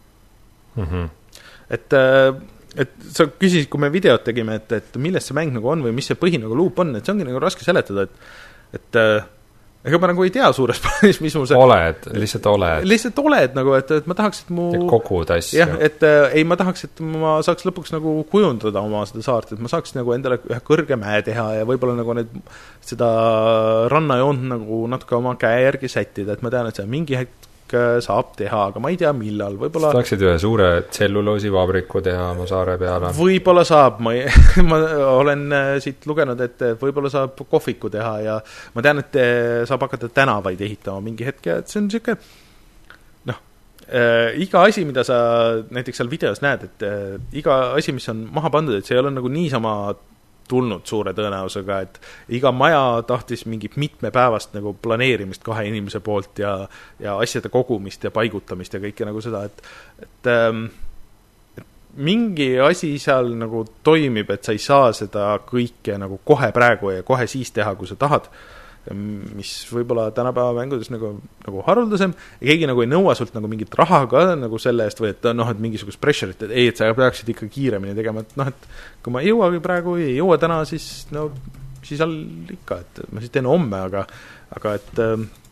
Mhm. Et et sa küsisid, kui me videot tegime, et, et millest see mäng nagu on või mis see põhi nagu luup on, et see ongi nagu raske seletada, et et ega ma nagu ei tea suures plaanis, mis mul see oled, lihtsalt oled lihtsalt oled nagu, et, et ma tahaks, et mu kogud asja jah, et ei, ma tahaks, et ma saaks lõpuks nagu kujundada oma seda saart, et ma saaks nagu endale ühe kõrge mäe teha ja võib-olla nagu need seda rannajoont nagu natuke oma käe järgi sättida, et ma tean, et see mingi hetk saab teha, aga ma ei tea millal, võib-olla tahaksid ühe suure tselluloosivabriku teha oma saare peale? Võib-olla saab, ma, ma olen siit lugenud, et võib-olla saab kohviku teha ja ma tean, et saab hakata tänavaid ehitama mingi hetk ja et see on niisugune noh, äh, iga asi, mida sa näiteks seal videos näed, et äh, iga asi, mis on maha pandud, et see ei ole nagu niisama tulnud suure tõenäosusega, et iga maja tahtis mingit mitmepäevast nagu planeerimist kahe inimese poolt ja, ja asjade kogumist ja paigutamist ja kõike nagu seda, et, et, ähm, et mingi asi seal nagu toimib, et sa ei saa seda kõike nagu kohe praegu ja kohe siis teha, kui sa tahad, mis võib-olla tänapäeva mängudes nagu, nagu haruldasem ja keegi nagu ei nõua sult nagu mingit raha ka nagu selle eest või et noh, et mingisugust pressure'it, et ei, et sa peaksid ikka kiiremini tegema, et noh, et kui ma ei jõuagi praegu, ei jõua täna, siis no, siis all ikka, et ma siis teen homme, aga, aga et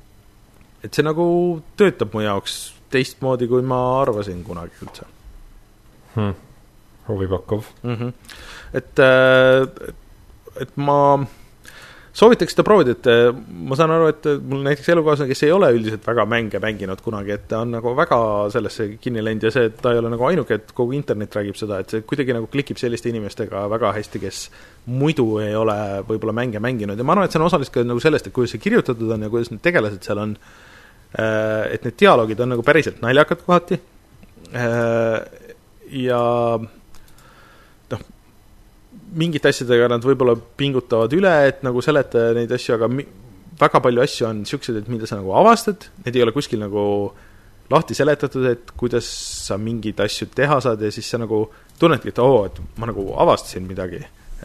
et see nagu töötab mu jaoks teistmoodi, kui ma arvasin kunagi üldse. Hmm. Huvipakkuv. Mm-hmm. Et, et ma soovitaks seda proovida, et ma saan aru, et mul näiteks elukaaslane, kes ei ole üldiselt väga mänge mänginud kunagi, et ta on nagu väga sellesse kinni läinud ja see, et ta ei ole nagu ainuke, et kogu internet räägib seda, et see kuidagi nagu klikib selliste inimestega väga hästi, kes muidu ei ole võib-olla mänge mänginud ja ma arvan, et see on osaliselt ka nagu sellest, et kuidas see kirjutatud on ja kuidas need tegelased seal on, et need dialoogid on nagu päriselt naljakad kohati ja mingite asjadega nad võib-olla pingutavad üle, et nagu seletada neid asju, aga mi- väga palju asju on siuksed, et mida sa nagu avastad, need ei ole kuskil nagu lahti seletatud, et kuidas sa mingeid asju teha saad ja siis sa nagu tunnedki, et oo, et ma nagu avastasin midagi.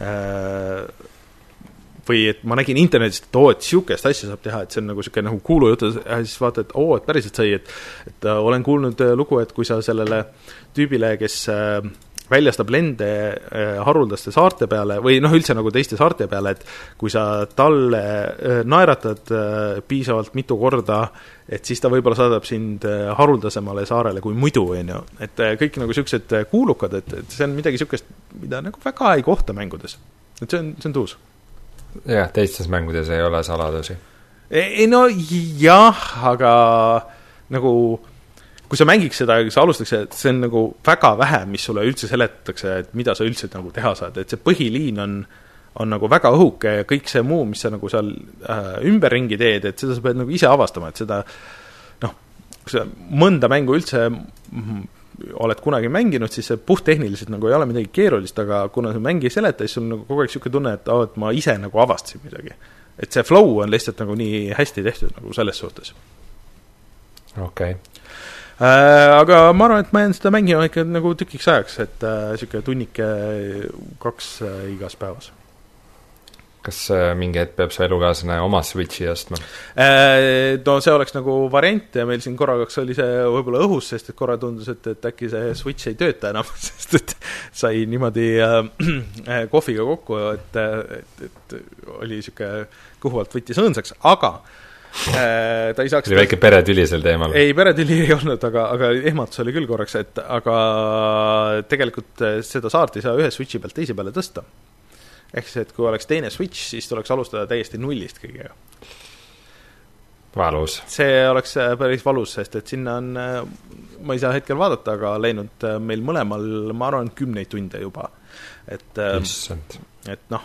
Või et ma nägin internetist, et oo, et siukest asja saab teha, et see on nagu siuke nagu kuulujutu ja siis vaata, et oo, et päriselt sai, et, et olen kuulnud lugu, et kui sa sellele tüübile, kes väljastab lende haruldaste saarte peale või noh, üldse nagu teiste saarte peale, et kui sa talle naeratad piisavalt mitu korda, et siis ta võib-olla saadab sind haruldasemale saarele kui muidu, on ju. Et kõik nagu siuksed kuulukad, et, et see on midagi siukest, mida nagu väga ei kohta mängudes. Et see on, see on tuus. Jah, teistes mängudes ei ole saladusi. Ei, no jah, aga nagu kui sa mängiks seda, sa alustaks, et see on nagu väga vähe, mis sulle üldse seletatakse, et mida sa üldse nagu teha saad, et see põhiliin on, on nagu väga õhuke ja kõik see muu, mis sa nagu seal äh, ümberringi teed, et seda sa pead nagu ise avastama, et seda noh, kui sa mõnda mängu üldse mm, oled kunagi mänginud, siis see puhttehniliselt nagu ei ole midagi keerulist, aga kuna see mängi ei seleta, siis sul nagu kogu aeg niisugune tunne, et, oh, et ma ise nagu avastasin midagi. Et see flow on lihtsalt nagu nii hästi tehtud nagu selles suhtes. Okei. Okay. Äh, aga ma arvan, et ma jään seda mängima ikka nagu tükiks ajaks, et äh, niisugune tunnike kaks äh, igas päevas. Kas mingi hetk peab su elukaaslane oma Switchi ostma? No see oleks nagu variant ja meil siin korraks oli see võib-olla õhus, sest et korra tundus, et, et äkki see Switch ei tööta enam, sest et sai niimoodi äh, kohviga kokku, et, et, et oli niisugune kõhuvalt võttis õõnsaks, aga äh, ta ei saaks... Oli väike peretüli sel teemal? Ei, peretüli ei olnud, aga, aga ehmatus oli küll korraks, et aga tegelikult seda saart ei saa ühe Switchi pealt teise peale tõsta. Ehk siis, et kui oleks teine Switch, siis tuleks alustada täiesti nullist kõigega. Valus. See oleks päris valus, sest et sinna on, ma ei saa hetkel vaadata, aga läinud meil mõlemal, ma arvan, kümneid tunde juba. Et, Issand. et noh,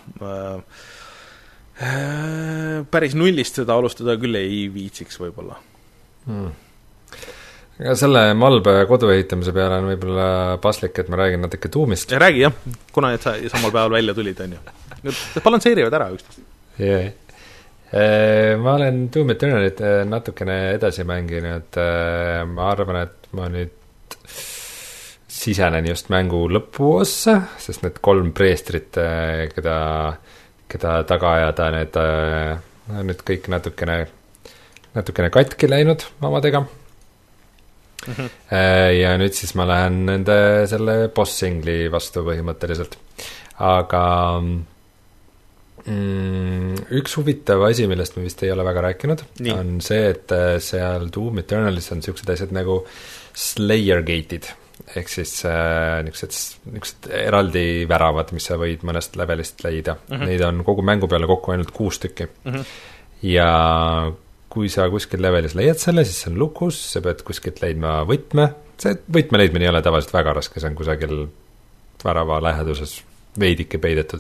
äh, päris nullist seda alustada küll ei viitsiks võib-olla. Hmm. Ja selle Malbe kodu ehitamise peale on võib-olla paslik, et ma räägin natuke tuumist. Ja räägi jah, kuna need samal päeval välja tulid, on ju. Need balansseerivad ära üksteist. Yeah. Ma olen Doom Eternalit natukene edasi mänginud. Ma arvan, et ma nüüd sisenen just mängu lõpuossa, sest need kolm preestrit, keda, keda taga ajada, need on nüüd kõik natukene, natukene katki läinud omadega. Mm-hmm. Ja nüüd siis ma lähen nende selle boss-singli vastu põhimõtteliselt. Aga mm, üks huvitav asi, millest me vist ei ole väga rääkinud, Nii. on see, et seal Doom Eternalis on niisugused asjad nagu Slayer Gate'id, ehk siis äh, niisugused, niisugused eraldi väravad, mis sa võid mõnest levelist leida. Mm-hmm. Neid on kogu mängu peale kokku ainult kuus tükki. Mm-hmm. Ja kui sa kuskil levelis leiad selle, siis see on lukus, sa pead kuskilt leidma võtme. See võtme leidmine ei ole tavaliselt väga raske, see on kusagil värava läheduses veidike peidetud.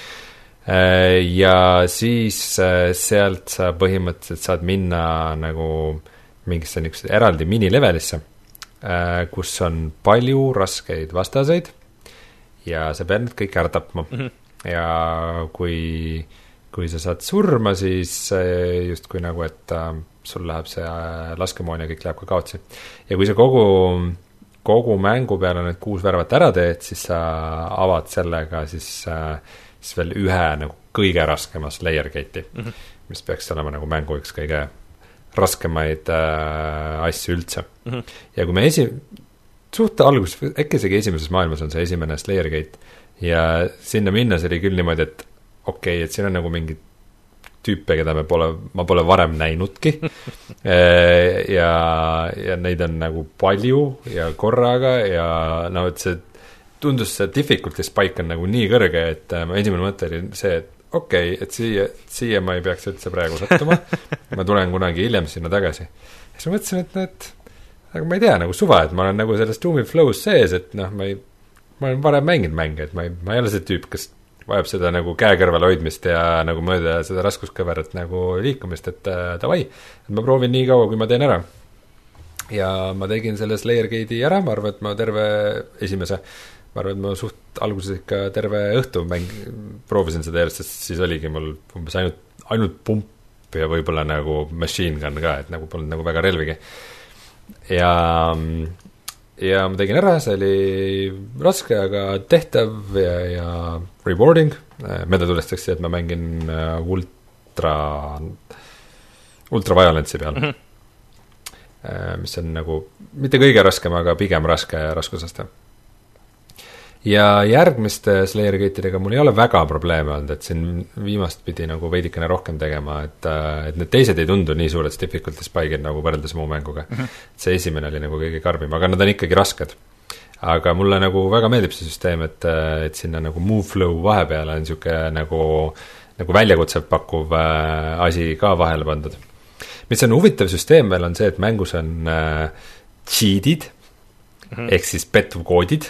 Ja siis sealt sa põhimõtteliselt saad minna nagu mingisse niisuguse eraldi minilevelisse, kus on palju raskeid vastaseid ja sa pead need kõik ära tapma. Mm-hmm. Ja kui... kui sa saad surma, siis just kui nagu, et äh, sul läheb see äh, laskemoon ja kõik läheb ka kaotsi. Ja kui sa kogu, kogu mängu peale need kuus värvat ära teed, siis sa avad sellega siis, äh, siis veel ühe nagu kõige raskema Slayer Gate'i, mm-hmm. mis peaks olema nagu mängu üks kõige raskemaid äh, asju üldse. Mm-hmm. Ja kui me esi... suhte alguses, äkki isegi esimeses maailmas on see esimene Slayer Gate ja sinna minnes oli küll niimoodi, et okei, okay, et siin on nagu mingi tüüpe, keda me pole, ma pole varem näinudki ja, ja neid on nagu palju ja korraga ja no, et see tundus see difficulty spike on nagu nii kõrge, et ma esimene mõte oli see, et okei, okay, et siia, siia ma ei peaks üldse praegu sattuma, ma tulen kunagi hiljem sinna tagasi. Ja siis ma mõtlesin, et need, aga ma ei tea, nagu suva, et ma olen nagu selles Doomi flows sees, et noh, ma ei, ma olen varem mänginud mänge, et ma ei, ma ei ole see tüüp, kes vajab seda nagu käekõrval hoidmist ja nagu mööda seda raskuskõverat nagu liikumist, et äh, davai, et ma proovin nii kaua, kui ma teen ära. Ja ma tegin selle Slayer Gate'i ära, ma arvan, et ma terve esimese, ma arvan, et ma suht alguses ikka terve õhtu mäng, proovisin seda järjest, sest siis oligi mul umbes ainult, ainult pump ja võib-olla nagu machine gun ka, et nagu polnud nagu väga relvigi. Ja... ja ma tegin ära, see oli raske, aga tehtav ja, ja rewarding. Meelde tulestaks, et ma mängin ultra ultra violence'i peal, mm-hmm. mis on nagu mitte kõige raskem, aga pigem raske raskusest. Ja järgmiste Slayer Gate'idega mul ei ole väga probleeme olnud, et siin viimast pidi nagu veidikene rohkem tegema, et, et need teised ei tundu nii suured difficulty spike'id nagu võrreldes muu mänguga. Mm-hmm. See esimene oli nagu kõige karbim, aga nad on ikkagi rasked. Aga mulle nagu väga meeldib see süsteem, et, et sinna nagu move flow vahepeal on niisugune nagu, nagu väljakutsev pakkuv asi ka vahele pandud. Mis on huvitav süsteem veel on see, et mängus on cheat'id mm, -hmm. ehk siis petukoodid,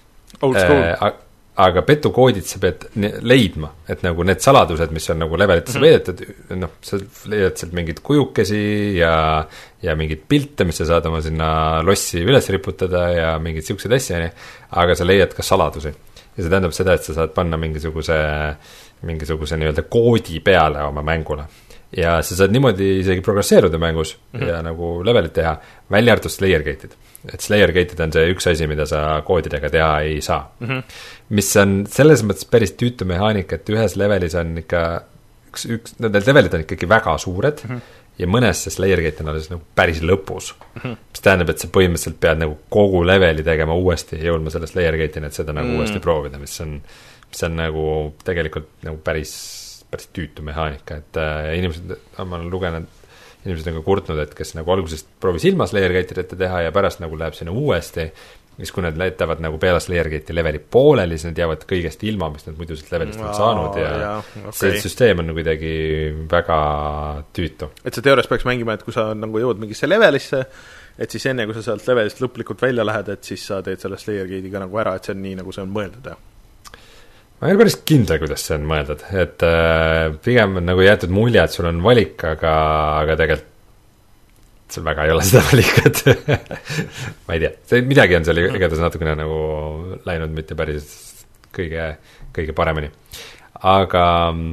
äh, aga petukoodid sa pead leidma, et nagu need saladused, mis on nagu levelites mm -hmm. veedetud, noh, sa leiad sealt mingeid kujukesi ja, ja mingeid pilte, mis sa saad oma sinna lossi üles riputada ja mingeid siukseid asju, aga sa leiad ka saladusi. Ja see tähendab seda, et sa saad panna mingisuguse, mingisuguse nii-öelda koodi peale oma mängule. Ja sa saad niimoodi isegi progresseeruda mängus mm -hmm. ja nagu levelit teha, välja arvatud Slayergate'id. Et Slayergate'id on see üks asi, mida sa koodidega teha ei saa mm. -hmm. Mis on selles mõttes päris tüütu mehaanika, et ühes levelis on ikka üks, üks, need levelid on ikkagi väga suured mm -hmm. ja mõnes see Slayergate on alles nagu päris lõpus mm. -hmm. Mis tähendab, et sa põhimõtteliselt pead nagu kogu leveli tegema uuesti, jõudma selle Slayergate'ini, et seda nagu mm -hmm. uuesti proovida, mis on, mis on nagu tegelikult nagu päris päris tüütu mehaanika, et äh, inimesed, ma olen lugenud, inimesed on ka kurtnud, et kes nagu algusest proovis ilma Slayergate'id ette teha ja pärast nagu läheb sinna uuesti, siis kui nad leitavad nagu peale Slayergate'i leveli pooleli, siis nad jäävad kõigest ilma, mis nad muidu sealt levelist on saanud ja, ja okay. See süsteem on kuidagi väga tüütu. Et see teoorias peaks mängima, et kui sa nagu jõuad mingisse levelisse, et siis enne, kui sa sealt levelist lõplikult välja lähed, et siis sa teed selle Slayergate'iga nagu ära, et see on nii, nagu see on mõeldud, jah? Ma ei ole päris kindla, kuidas see on mõeldud, et äh, pigem on nagu jäetud mulje, et sul on valik, aga, aga tegelikult seal väga ei ole seda valikat ma ei tea, see midagi on seal igatahes natukene nagu läinud mitte päris kõige, kõige paremini. Aga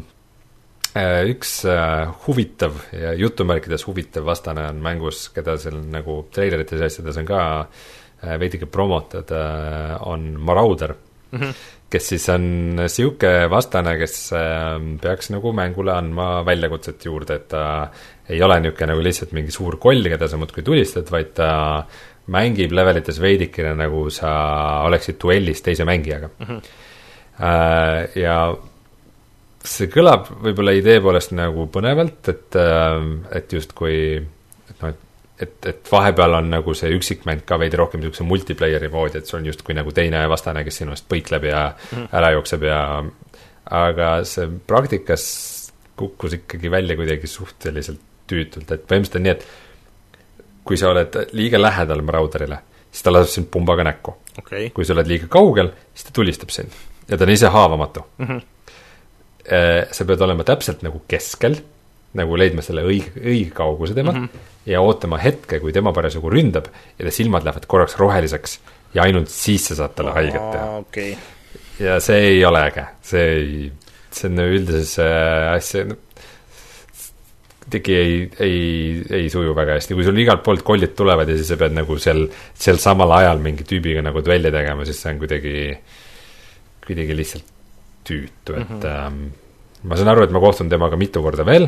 äh, üks äh, huvitav ja jutumärkides huvitav vastane on mängus, keda seal nagu treilerites asjades on ka äh, veidike promotud, äh, on Marauder mm, -hmm. kes siis on siuke vastane, kes peaks nagu mängule andma väljakutset juurde, et ta ei ole niuke nagu lihtsalt mingi suur koll, keda sa muudkui tulistad, vaid ta mängib levelites veidikene nagu sa oleksid duellis teise mängijaga mm. -hmm. Ja see kõlab võib-olla idee poolest nagu põnevalt, et, et just kui et noh, et et, et vahepeal on nagu see üksikmäng ka veidi rohkem niisuguse multiplayeri moodi, et sul on just kui nagu teine vastane, kes sinust põikleb ja mm. ära jookseb ja aga see praktikas kukkus ikkagi välja kuidagi suhteliselt tüütult, et põhimõtteliselt on nii, et kui sa oled liiga lähedal Marauderile, siis ta laseb sind pumbaga näkku okay.. Kui sa oled liiga kaugel, siis ta tulistab sind ja ta on ise haavamatu mm. -hmm. Sa pead olema täpselt nagu keskel, nagu leidma selle õige, õige kauguse tema mm -hmm. ja ootama hetke, kui tema parasjagu ründab ja ta silmad lähevad korraks roheliseks ja ainult siis sa saad talle haiget teha okay. Ja see ei ole äge, see ei, see on üldises asja tegi ei, ei, ei suju väga hästi, kui sul igalt poolt kollid tulevad ja siis sa pead nagu seal, seal samal ajal mingi tüübiga nagu duelli tegema, siis see on kuidagi kuidagi lihtsalt tüütu, et mm -hmm. ähm, ma saan aru, et ma kohtun temaga mitu korda veel.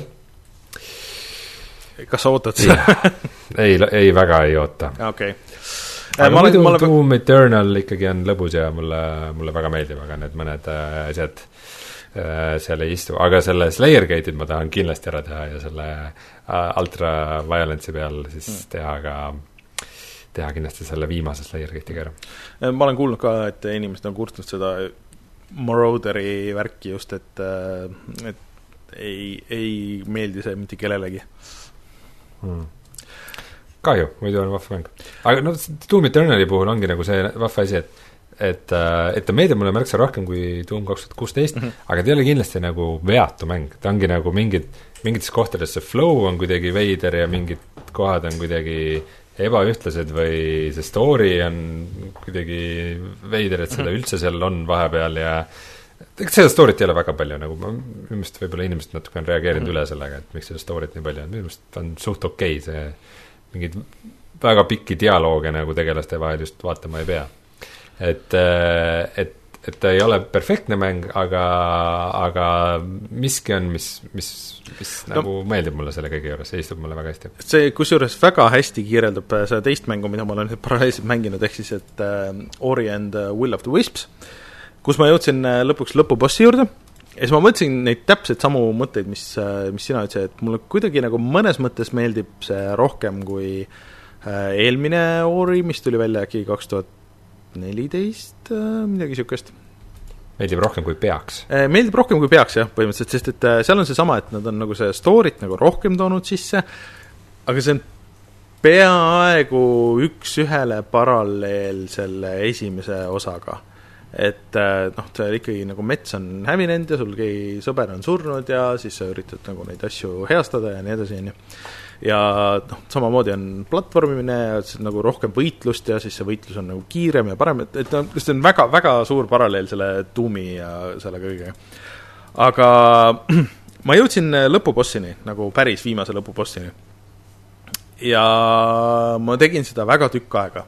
Kas sa ootad seda? ei, ei väga ei oota. Okay. Aga ma muidu olen... Doom Eternal ikkagi on lõbus ja mulle, mulle väga meeldib, aga need mõned äh, asjad äh, seal ei istu, aga selle Slayergate'id ma tahan kindlasti ära teha ja selle äh, Ultra Violence'i peal siis mm. teha ka teha kindlasti selle viimase Slayergate'iga ära. Ma olen kuulnud ka, et inimesed on kurtnud seda Marauderi värki just, et, et ei, ei meeldi see mitte kellelegi hmm. Kahju, muidu on vahva mäng. Aga no, Doom Eternali puhul ongi nagu see vahva asi, et et, et ta meeldib mulle märksa rohkem kui Doom kaks tuhat kuusteist mm, -hmm. aga ta ei ole kindlasti nagu veatu mäng, ta ongi nagu mingid, mingites kohtades see flow on kuidagi veider ja mingid kohad on kuidagi ebaühtlased või see story on kuidagi veider, et seda üldse seal on vahepeal ja eks seda story't ei ole väga palju, nagu ma minu meelest võib-olla inimesed natuke on reageerinud mm -hmm. üle sellega, et miks seda story't nii palju on, minu meelest on suht okei okay, see mingid väga pikki dialooge nagu tegelaste vahel just vaatama ei pea. Et, et, et ta ei ole perfektne mäng, aga, aga miski on, mis, mis, mis no, nagu meeldib mulle selle kõige juures, see istub mulle väga hästi. See kusjuures väga hästi kirjeldab seda teist mängu, mida ma olen paralleelselt mänginud, ehk siis, et uh, Ori and uh, Will of the Wisps, kus ma jõudsin uh, lõpuks lõpubossi juurde ja siis ma mõtlesin neid täpselt samu mõtteid, mis, uh, mis sina ütlesid, et mulle kuidagi nagu mõnes mõttes meeldib see rohkem kui uh, eelmine Ori, mis tuli välja äkki kaks tuhat neliteist, midagi niisugust. Meeldib rohkem kui peaks? Meeldib rohkem kui peaks, jah, põhimõtteliselt, sest et seal on see sama, et nad on nagu see story't nagu rohkem toonud sisse, aga see on peaaegu üks ühele paralleel selle esimese osaga. Et noh, see ikkagi nagu mets on hävinenud ja sul keegi sõber on surnud ja siis sa üritad nagu neid asju heastada ja nii edasi. Ja noh, samamoodi on platvormimine ja nagu rohkem võitlust ja siis see võitlus on nagu kiirem ja parem, et, et no, see on väga, väga suur paralleel selle Doomi ja selle kõige. Aga ma jõudsin lõpubossini, nagu päris viimase lõpubossini. Ja ma tegin seda väga tükk aega.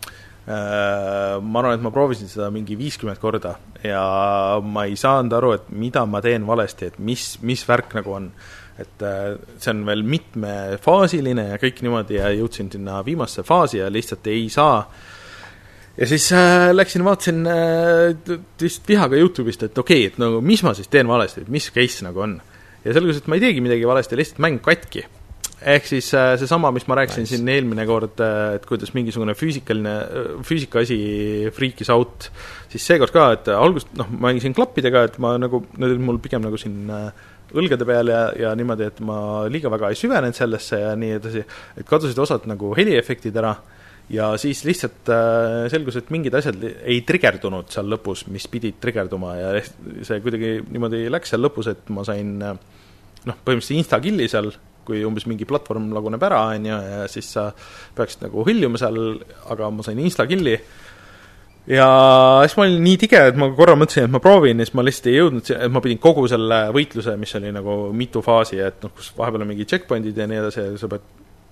Ma arvan, et ma proovisin seda mingi viiskümmend korda ja ma ei saanud aru, et mida ma teen valesti, et mis, mis värk nagu on. Et see on veel mitmefaasiline ja kõik niimoodi ja jõudsin sinna viimasse faasi ja lihtsalt ei saa. Ja siis äh, läksin, vaatasin äh, vihaga YouTube'ist, et okei, okay, et nagu, mis ma siis teen valesti, et mis case nagu on. Ja selgus, et ma ei teegi midagi valesti, lihtsalt mäng katki. Ehk siis see sama, mis ma rääkisin nice. Siin eelmine kord, et kuidas mingisugune füüsikaline, füüsika asi freakis out, siis seekord ka, et algust, noh, ma mängisin klappidega, et ma nagu, nüüd mul pigem nagu siin õlgade peal ja, ja niimoodi, et ma liiga väga ei süvenenud sellesse ja nii edasi, et kadusid osad nagu heliefektid ära ja siis lihtsalt äh, selgus, et mingid asjad ei triggerdunud seal lõpus, mis pidid triggerduma ja see kuidagi niimoodi läks seal lõpus, et ma sain noh, põhimõtteliselt instakilli seal, kui umbes mingi platvorm laguneb ära, on ju, ja siis sa peaksid nagu hõljuma seal, aga ma sain instakilli. Ja siis ma olin nii tige, et ma korra mõtlesin, et ma proovin, ja siis ma lihtsalt ei jõudnud, et ma pidin kogu selle võitluse, mis oli nagu mitu faasi, et noh, kus vahepeal on mingi checkpointid ja nii edasi, ja sa pead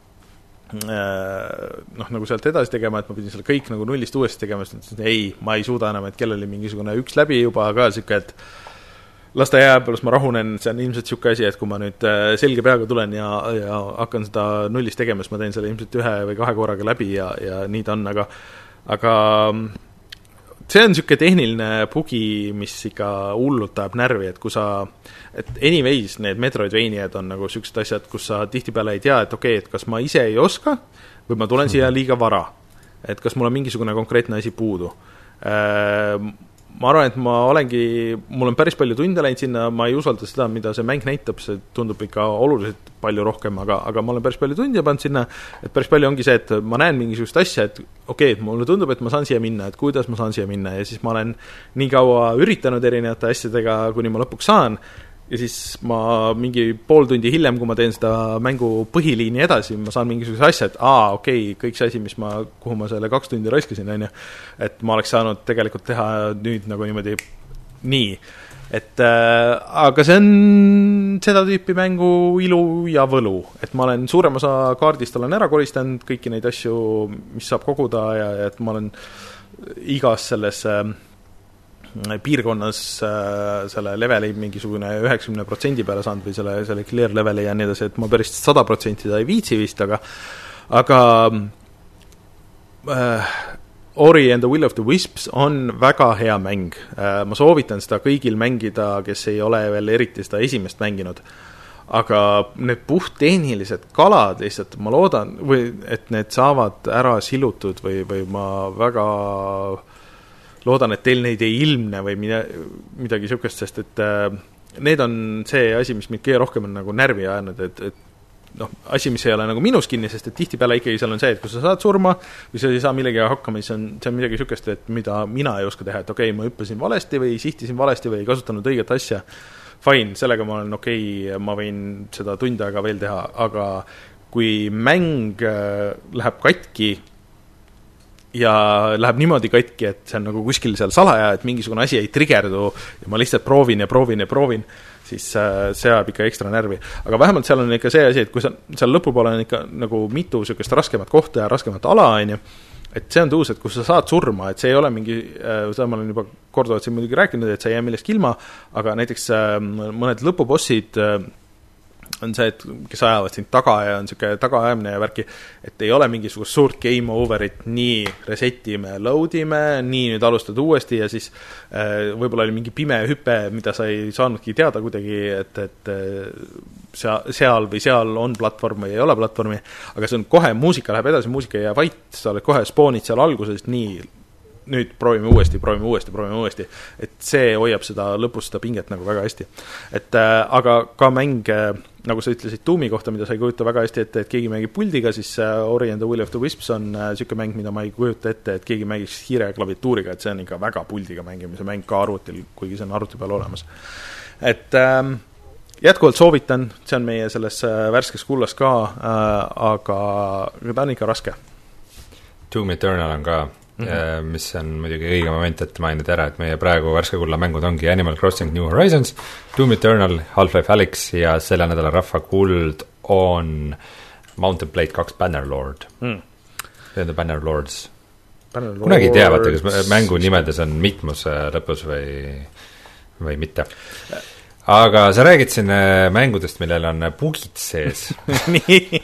noh, nagu sealt edasi tegema, et ma pidin selle kõik nagu nullist uuesti tegema, sest ei, ma ei suuda enam, et kell oli mingisugune üks läbi juba ka siuke, et las ta jääb, las ma rahunen, see on ilmselt siuke asi, et kui ma nüüd selge peaga tulen ja, ja hakkan seda nullist tegema, siis ma teen selle ilmselt ühe või kahe korraga läbi ja, ja nii ta on, aga, aga see on siuke tehniline bugi, mis ikka hullutab närvi, et kui sa, et anyways, need Metroidvaniad on nagu siuksed asjad, kus sa tihtipeale ei tea, et okei, okay, et kas ma ise ei oska või ma tulen siia liiga vara, et kas mul on mingisugune konkreetne asi puudu. Ma arvan, et ma olengi, mul on päris palju tunde läinud sinna, ma ei usalda seda, mida see mäng näitab, see tundub ikka oluliselt palju rohkem, aga, aga ma olen päris palju tunde pannud sinna, et päris palju ongi see, et ma näen mingisugust asja, et okei, okay, mulle tundub, et ma saan siia minna, et kuidas ma saan siia minna ja siis ma olen nii kaua üritanud erinevate asjadega, kuni ma lõpuks saan ja siis ma mingi pool tundi hiljem, kui ma teen seda mängu põhiliini edasi, ma saan mingisuguse asja, et aa, okei, okay, kõik see asi, mis ma, kuhu ma selle kaks tundi raiskasin, on ju, et ma oleks saanud tegelikult teha nüüd nagu niimoodi nii, et äh, aga see on seda tüüpi mängu ilu ja võlu, et ma olen suurem osa kaardist olen ära koristanud, kõiki neid asju, mis saab koguda ja, ja et ma olen igas selles äh, piirkonnas äh, selle leveli mingisugune üheksakümne protsendi peale saanud või selle, selle clear leveli ja nii edasi, et ma päris sada protsenti ta ei viitsi vist, aga aga äh, Ori and the Will of the Wisps on väga hea mäng. Äh, ma soovitan seda kõigil mängida, kes ei ole veel eriti seda esimest mänginud. Aga need puhttehnilised kalad lihtsalt, ma loodan, või et need saavad ära silutud või, või ma väga loodan, et teil neid ei ilmne või mida, midagi sukest, sest et äh, need on see asi, mis mind kõige rohkem on nagu närvi ajanud, et, et noh, asi, mis ei ole nagu minus kinni, sest et tihtipeale ikkagi seal on see, et kui sa saad surma või sa ei saa millegagi hakkama, siis on, see on midagi sukest, et mida mina ei oska teha, et okei, okay, ma hüppasin valesti või sihtisin valesti või ei kasutanud õiget asja, fine, sellega ma olen okei okay,, ma võin seda tund aega veel teha, aga kui mäng äh, läheb katki ja läheb niimoodi katki, et see on nagu kuskil seal salaja, et mingisugune asi ei triggerdu ja ma lihtsalt proovin ja proovin ja proovin, siis see ajab ikka ekstra närvi. Aga vähemalt seal on ikka see asi, et kui sa, seal lõpupoole on ikka nagu mitu sellist raskemat kohta ja raskemat ala, on ju, et see on tuus, et kus sa saad surma, et see ei ole mingi, seda ma olen juba korduvalt siin muidugi rääkinud, et sa ei jää millest ilma, aga näiteks mõned lõpubossid on see, et kes ajavad sind taga ja on siuke tagaajamine ja värki, et ei ole mingisugust suurt game overit, nii resetime, loadime, nii nüüd alustad uuesti ja siis äh, võib-olla oli mingi pime hüpe, mida sa ei saanudki teada kuidagi, et, et seal, seal või seal on platvorm või ei ole platvormi, aga see on kohe, muusika läheb edasi, muusika ei jää vait, sa oled kohe spoonid seal alguses nii nüüd proovime uuesti, proovime uuesti, proovime uuesti. Et see hoiab seda lõpus seda pinget nagu väga hästi. Et äh, aga ka mäng, nagu sa ütlesid Doomi kohta, mida sa ei kujuta väga hästi ette, et keegi mängib puldiga, siis äh, Ori and the Will of the Wisps on äh, siuke mäng, mida ma ei kujuta ette, et keegi mängiks hiire ja klaviatuuriga, et see on ikka väga puldiga mängimise mäng ka arvutil, kuigi see on arvuti peal olemas. Et ähm, jätkuvalt soovitan, see on meie selles äh, värskes kullas ka, äh, aga ta on ikka raske. Doom Eternal on ka, mm-hmm. mis on muidugi õige moment, et mainida ära, et meie praegu värske kulla mängud ongi Animal Crossing New Horizons, Doom Eternal, Half-Life Alyx ja selle nädala rahva kuld on Mountain Blade kaks Bannerlord mm.. Need on Bannerlords. Bannerlords. Kunagi ei tea, vaata, kas mängu nimedes on mitmus lõpus või, või mitte. Aga sa räägid siin mängudest, millel on bugid sees. Nii.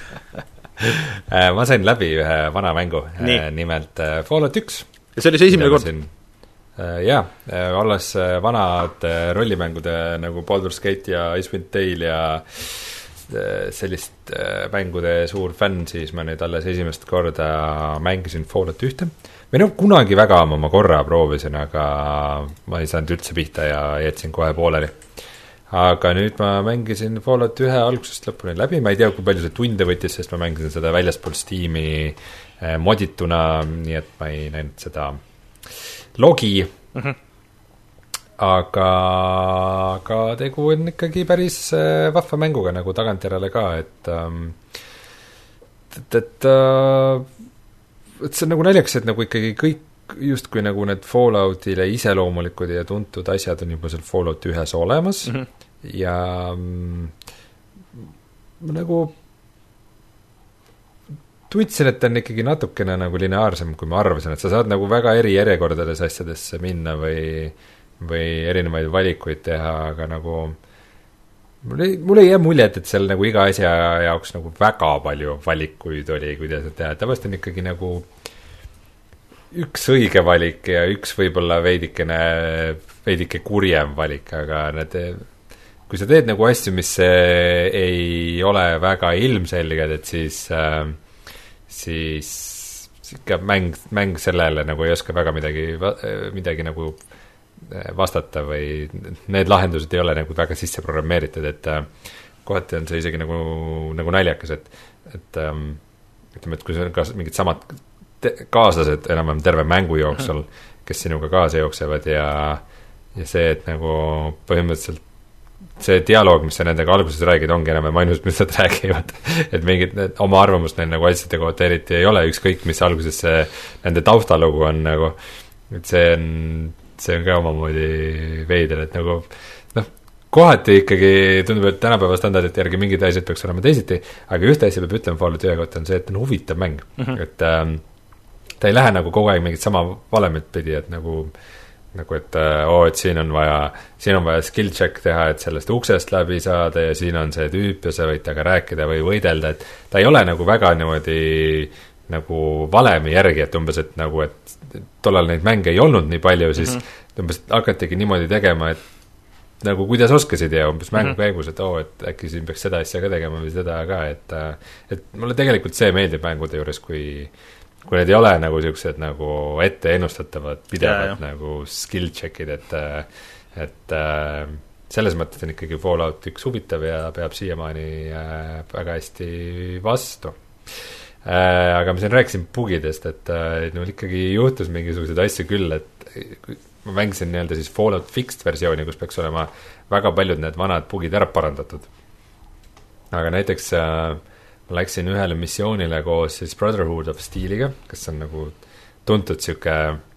Ma sain läbi ühe vana mängu, Nii. nimelt Fallout üks. Ja see oli see esimene kord? Jaa, olles vanad rollimängude nagu Baldur's Gate ja Icewind Dale ja sellist mängude suur fänn, siis ma nüüd alles esimest korda mängisin Fallout ühte. Või no kunagi väga ma korra proovisin, aga ma ei saanud üldse pihta ja jätsin kohe pooleli. Aga nüüd ma mängisin Fallout ühe algusest lõpuni läbi, ma ei tea, kui palju see tunde võttis, sest ma mängisin seda väljaspool Steam'i modituna, nii et ma ei näinud seda logi, mm-hmm. aga, aga tegu on ikkagi päris vahva mänguga nagu tagantjärele ka, et et, et, et see on nagu naljakas, et nagu ikkagi kõik just kui nagu need Falloutile iseloomulikud ja tuntud asjad on juba seal Fallout ühes olemas mm-hmm. ja mm, nagu tundsin, et on ikkagi natukene nagu lineaarsem, kui ma arvasin, et sa saad nagu väga eri järjekordades asjadesse minna või, või erinevaid valikuid teha, aga nagu mul ei, mul ei jää muljet, et seal nagu iga asja jaoks nagu väga palju valikuid oli, kuidas teha, et tavaliselt on ikkagi nagu üks õige valik ja üks võib-olla veidikene, veidike kurjem valik, aga need, kui sa teed nagu asju, mis ei ole väga ilmselged, et siis, siis ikka mäng, mäng sellele nagu ei oska väga midagi, midagi nagu vastata või need lahendused ei ole nagu väga sisse programmeeritud, et kohati on see isegi nagu, nagu naljakas, et, et ütleme, et kui see on ka mingid samad kaaslased enam-vähem terve mängu jooksul, kes sinuga kaasa jooksevad ja, ja see, et nagu põhimõtteliselt see dialoog, mis sa nendega alguses räägid, ongi enam-vähem ainus, mis nad räägivad, et mingid oma arvamust neil nagu asjade kohta eriti ei ole, ükskõik mis alguses see nende taustalugu on nagu, et see on, see on ka omamoodi veider, et nagu noh, kohati ikkagi tundub, et tänapäeva standardite järgi mingid asjad peaks olema teisiti, aga ühte asja peab ütlema Fallout ühe kohta on see, et on huvitav mäng, mm-hmm. et ähm, ta ei lähe nagu kogu aeg mingit sama valemit pidi, et nagu, nagu et oo, et siin on vaja, siin on vaja skill check teha, et sellest uksest läbi saada ja siin on see tüüp ja sa võid taga rääkida või võidelda, et ta ei ole nagu väga niimoodi nagu valemi järgi, et umbes, et nagu, et tollal neid mänge ei olnud nii palju, siis mm-hmm. umbes hakatigi niimoodi tegema, et nagu kuidas oskasid ja umbes mängu mm-hmm. käigus, et oo, et äkki siin peaks seda asja ka tegema või seda ka, et, et mulle tegelikult see meeldib mängude juures, kui kui need ei ole nagu siuksed nagu ette ennustatavad pidevad ja, nagu skill check'id, et, et selles mõttes on ikkagi Fallout üks huvitav ja peab siiamaani väga hästi vastu. Aga ma siin rääkisin bugidest, et no ikkagi juhtus mingisuguseid asju küll, et ma mängisin nii-öelda siis Fallout Fixed versiooni, kus peaks olema väga paljud need vanad bugid ära parandatud. Aga näiteks ma läksin ühele missioonile koos siis Brotherhood of Steeliga, kes on nagu tuntud siuke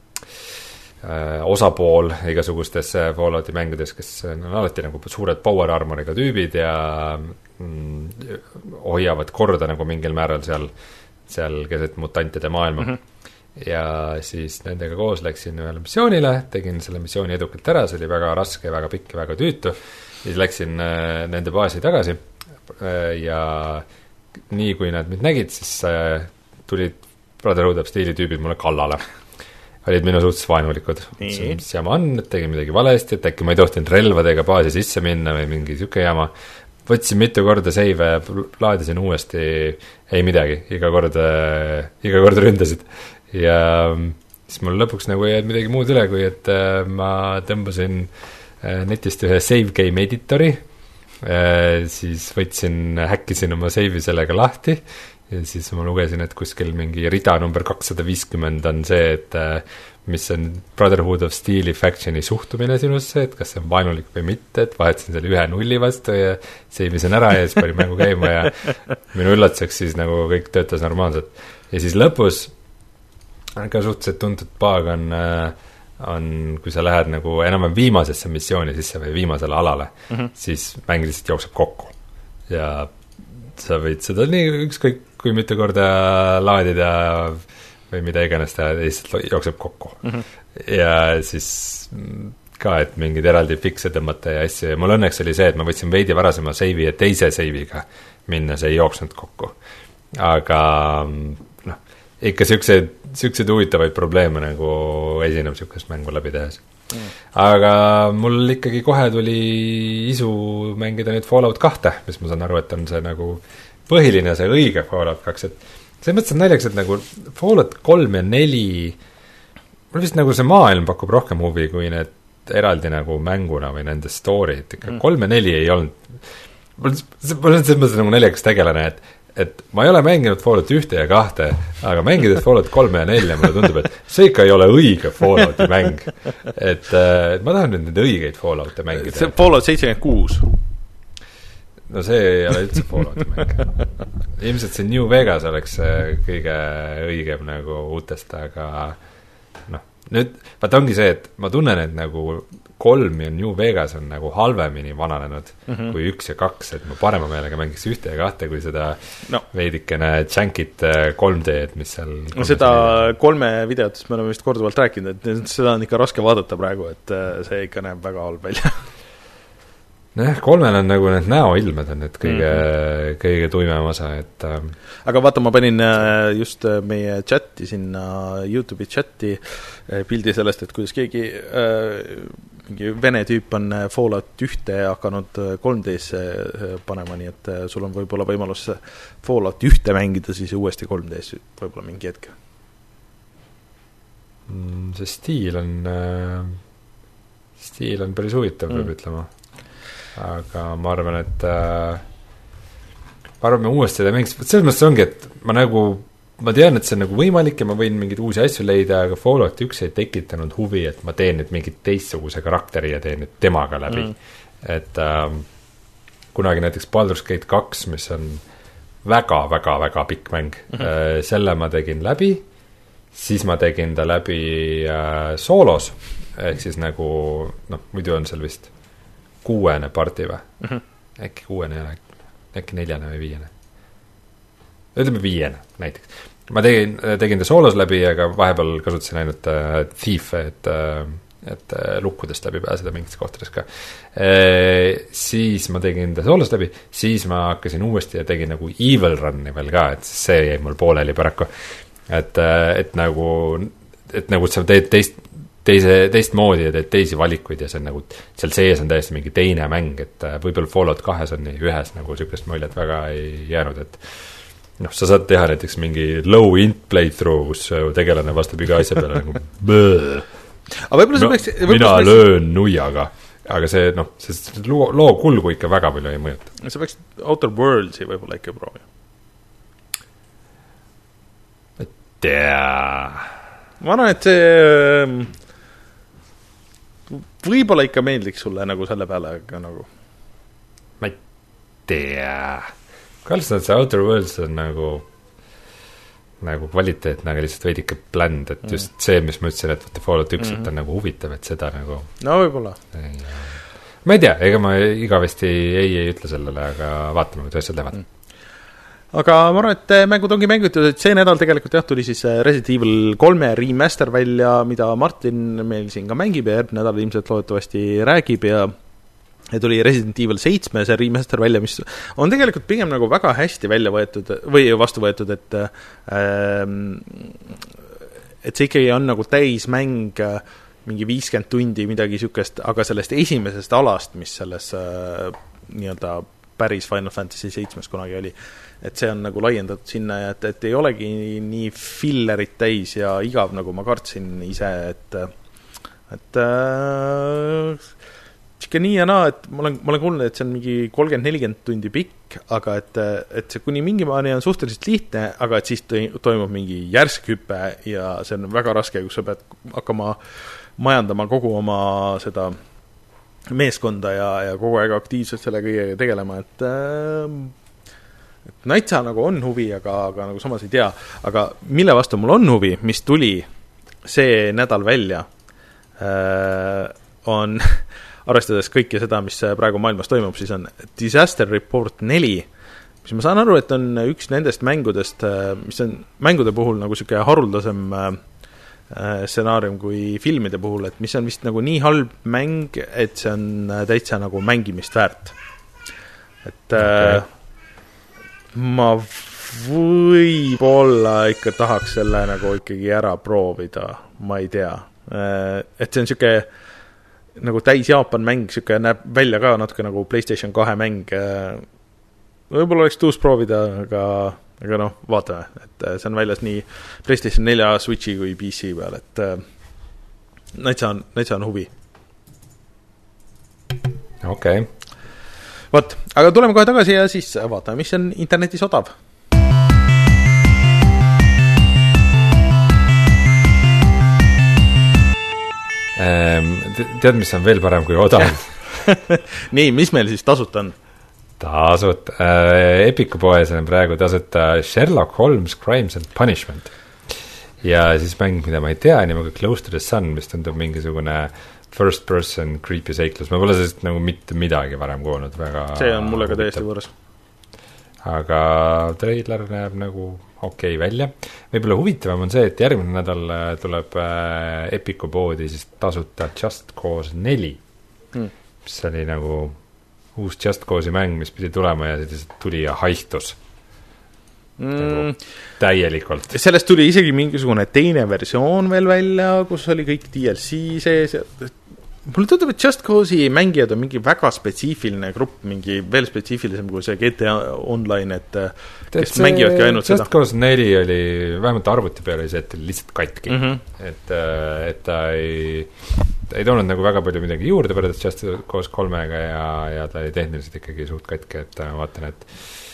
äh, osapool igasugustes Fallouti mängudes, kes on alati nagu suured power armoriga tüübid ja mm, hoiavad korda nagu mingil määral seal, seal keset mutantide maailma. Mm-hmm. Ja siis nendega koos läksin ühele missioonile, tegin selle missiooni edukalt ära, see oli väga raske, väga pikk ja väga tüütu. Siis läksin äh, nende baasi tagasi äh, ja nii kui nad mind nägid, siis äh, tulid Brotherhood of Steeli tüübid mulle kallale. Olid minu suhtes vaenulikud. Mis jama on, et tegin midagi valesti, et äkki ma ei tohtinud relvadega baasi sisse minna või mingi siuke jama. Võtsin mitu korda seive, laadisin uuesti, ei midagi, iga kord, iga kord ründasid. Ja siis mul lõpuks nagu ei jäänud midagi muud üle, kui et äh, ma tõmbasin äh, netist ühe save game editori, äh, siis võtsin, häkkisin oma save'i sellega lahti ja siis ma lugesin, et kuskil mingi rida number kakssada viiskümmend on see, et äh, mis on Brotherhood of Steel'i factioni suhtumine sinusse, et kas see on vaenulik või mitte, et vahetasin selle ühe nulli vastu ja seivisin ära ja siis panin mängu käima ja minu üllatuseks siis nagu kõik töötas normaalselt. Ja siis lõpus ka suhteliselt tuntud paag on, on, kui sa lähed nagu enam viimasesse missiooni sisse või viimasele alale, mm-hmm. siis mäng lihtsalt jookseb kokku. Ja sa võid seda nii ükskõik kui mitu korda laadida või mida iganes ta lihtsalt jookseb kokku. Mm-hmm. Ja siis ka, et mingid eraldi fikse tõmmata ja asju. Ja mul õnneks oli see, et ma võtsin veidi varasema seivi ja teise seiviga minna, see ei jooksnud kokku. Aga noh, ikka siukseid, siukseid huvitavaid probleeme nagu esineb siukest mängu läbi tehes. Mm. Aga mul ikkagi kohe tuli isu mängida nüüd Fallout kahte, mis ma saan aru, et on see nagu põhiline, see õige Fallout kaks, et see mõttes on naljakas, et nagu Fallout kolm ja neli, mul vist nagu see maailm pakub rohkem huvi kui need eraldi nagu mänguna või nende story, et ikka mm. kolm ja neli ei olnud, mul on selles mõttes nagu naljakas tegelane, et, et ma ei ole mänginud Fallout ühte ja kahte, aga mängides Fallout kolme ja nelja mulle tundub, et see ikka ei ole õige Fallouti mäng, et, et ma tahan nüüd neid õigeid Fallouti mängida. See Fallout seitsekümmend kuus no see ei ole üldse Fallouti mäng. Ilmselt see New Vegas oleks kõige õigem nagu uutest, aga noh, nüüd vaat ongi see, et ma tunnen, et nagu kolm ja New Vegas on nagu halvemini vananenud mm-hmm. kui üks ja kaks, et ma parema meelega mängiks ühte ja kahte kui seda no. veidikene jankit kolm D-d, mis seal no seda kolme videotest me oleme vist korduvalt rääkinud, et seda on ikka raske vaadata praegu, et see ikka näeb väga halb välja. Noh, kolmel on nagu need näoilmed on need kõige, mm-hmm. kõige tuimem osa, et äh... aga vaata, ma panin just meie chati sinna, YouTube'i chati pildi sellest, et kuidas keegi äh, mingi vene tüüp on Fallout ühte hakanud kolm D-sse panema, nii et sul on võib-olla võimalus Fallout ühte mängida siis uuesti kolm D-sse võib-olla mingi hetk. See stiil on äh, stiil on päris huvitav, mm. peab ütlema. Aga ma arvan, et äh, ma arvan, me uuesti seda mängiks, selles mõttes ongi, et ma nagu ma tean, et see on nagu võimalik ja ma võin mingeid uusi asju leida, aga Fallout üks ei tekitanud huvi, et ma teen nüüd mingit teistsuguse karakteri ja teen nüüd temaga läbi. Mm. Et äh, kunagi näiteks Baldur's Gate kaks, mis on väga-väga-väga pikk mäng, mm-hmm. äh, selle ma tegin läbi, siis ma tegin ta läbi äh, soolos, ehk siis nagu, noh, muidu on seal vist kuuene parti või? Mm-hmm. Äkki kuuene, äkki neljane või viiene. Ütleme viiene näiteks. Ma tegin, tegin ta soolos läbi, aga vahepeal kasutasin ainult äh, Thief, et, äh, et äh, lukkudest läbi pääseda mingites kohtades ka. E, siis ma tegin ta soolos läbi, siis ma hakkasin uuesti ja tegin nagu Evil Run'i veel ka, et see jäi mul pooleli paraku. Et, et nagu, et nagu sa teed teist teise, teist moodi ja teed teisi valikuid ja see on nagu, seal sees on täiesti mingi teine mäng, et võib-olla Fallout kahes on nii ühes nagu sükest muljet väga ei jäänud, et noh, sa saad teha näiteks mingi low int playthrough, kus tegelane vastab iga asja peale nagu bõõ. Aga võib-olla see peaks... No, mina peaks... löön nuiaga, aga see, noh, see loo, loo kulgu ikka väga palju ei mõjuta. See peaks Outer Worldsi võib-olla ikka proovi. Et tea... Ma arvan, et see... võib-olla ikka meeldiks sulle nagu selle peale, aga nagu... Ma ei tea... Kalstan, see Outer Worlds on nagu nagu kvaliteetne, aga lihtsalt veidike bland, et just mm. see, mis ma ütlesin, et Fallout üks, mm-hmm. et on nagu huvitav, et seda nagu... No võib-olla. Ma ei tea, ega ma igavesti ei, ei ütle sellele, aga vaatame, kuidas seal teevad. Mm. Aga ma arvan, et mängud ongi mängitud, et see nädal tegelikult jah, tuli siis Resident Evil kolme remaster välja, mida Martin meil siin ka mängib ja järgmine nädal ilmselt loodetavasti räägib ja ja tuli Resident Evil seitse, see remaster välja, mis on tegelikult pigem nagu väga hästi välja võetud või vastu võetud, et ähm, et see ikkagi on nagu täismäng mingi viiskümmend tundi midagi sükest, aga sellest esimesest alast, mis selles äh, nii-öelda päris Final Fantasy seitse kunagi oli. Et see on nagu laiendatud sinna ja et, et ei olegi nii fillerit täis ja igav, nagu ma kartsin ise, et et äh, ikka nii ja naa, et ma olen, ma olen kuulnud, et see on mingi kolmkümmend nelikümmend tundi pikk, aga et, et see kuni mingi maani on suhteliselt lihtne, aga et siis toimub mingi järsk hüpe ja see on väga raske, kus sa pead hakkama majandama kogu oma seda meeskonda ja, ja kogu aeg aktiivselt selle kõigega tegelema, et, et Naitsa nagu on huvi, aga, aga nagu samas ei tea, aga mille vastu mul on huvi, mis tuli see nädal välja, on arvestades kõike seda, mis praegu maailmas toimub, siis on Disaster Report neli, mis ma saan aru, et on üks nendest mängudest, mis on mängude puhul nagu selline haruldasem stsenaarium kui filmide puhul, et mis on vist nagu nii halb mäng, et see on täitsa nagu mängimist väärt. Et okay. Ma võib-olla ikka tahaks selle nagu ikkagi ära proovida, ma ei tea. Et see on selline nagu täis Jaapan mäng, selline näeb välja ka natuke nagu PlayStation kahe mäng. Võib-olla oleks tuus proovida, aga, aga noh, vaatame, et see on väljas nii PlayStation nelja, Switchi kui P C peal, et näitsa on, näitsa on huvi. Okei. Okay. Vot, aga tuleme kohe tagasi ja siis vaatame, mis on internetis odav. Tead, mis on veel parem kui odav? Nii, mis meil siis tasuta on? Tasuta. Epiku poes on praegu tasuta Sherlock Holmes Crimes and Punishment. Ja siis mäng, mida ma ei tea, niimoodi Close to the Sun, mis tundub mingisugune first person creepy seiklus. Ma pole sellest nagu mitte midagi varem kuulnud. Väga see on mulle ka täiesti võõras. Aga trailer näeb nagu okei okay välja. Võib-olla huvitavam on see, et järgmine nädal tuleb Epiku poodi siis tasuta Just Cause neli, hmm. mis oli nagu uus Just Cause'i mäng, mis pidi tulema ja siis tuli ja haihtus. Mm. Nagu täielikult. Sellest tuli isegi mingisugune teine versioon veel välja, kus oli kõik D L C sees. Mulle tundub, et Just Cause'i mängijad on mingi väga spetsiifiline grupp, mingi veel spetsiifilisem kui see G T A Online, et kes see, mängivadki ainult Just seda. Just Cause neli oli, vähemalt arvuti peale oli see, et lihtsalt katki. Mm-hmm. Et, et ta ei, ta ei toonud nagu väga palju midagi juurde võrreldes Just Cause kolmega ja, ja ta oli tehniliselt ikkagi suht katki, et ma vaatan, et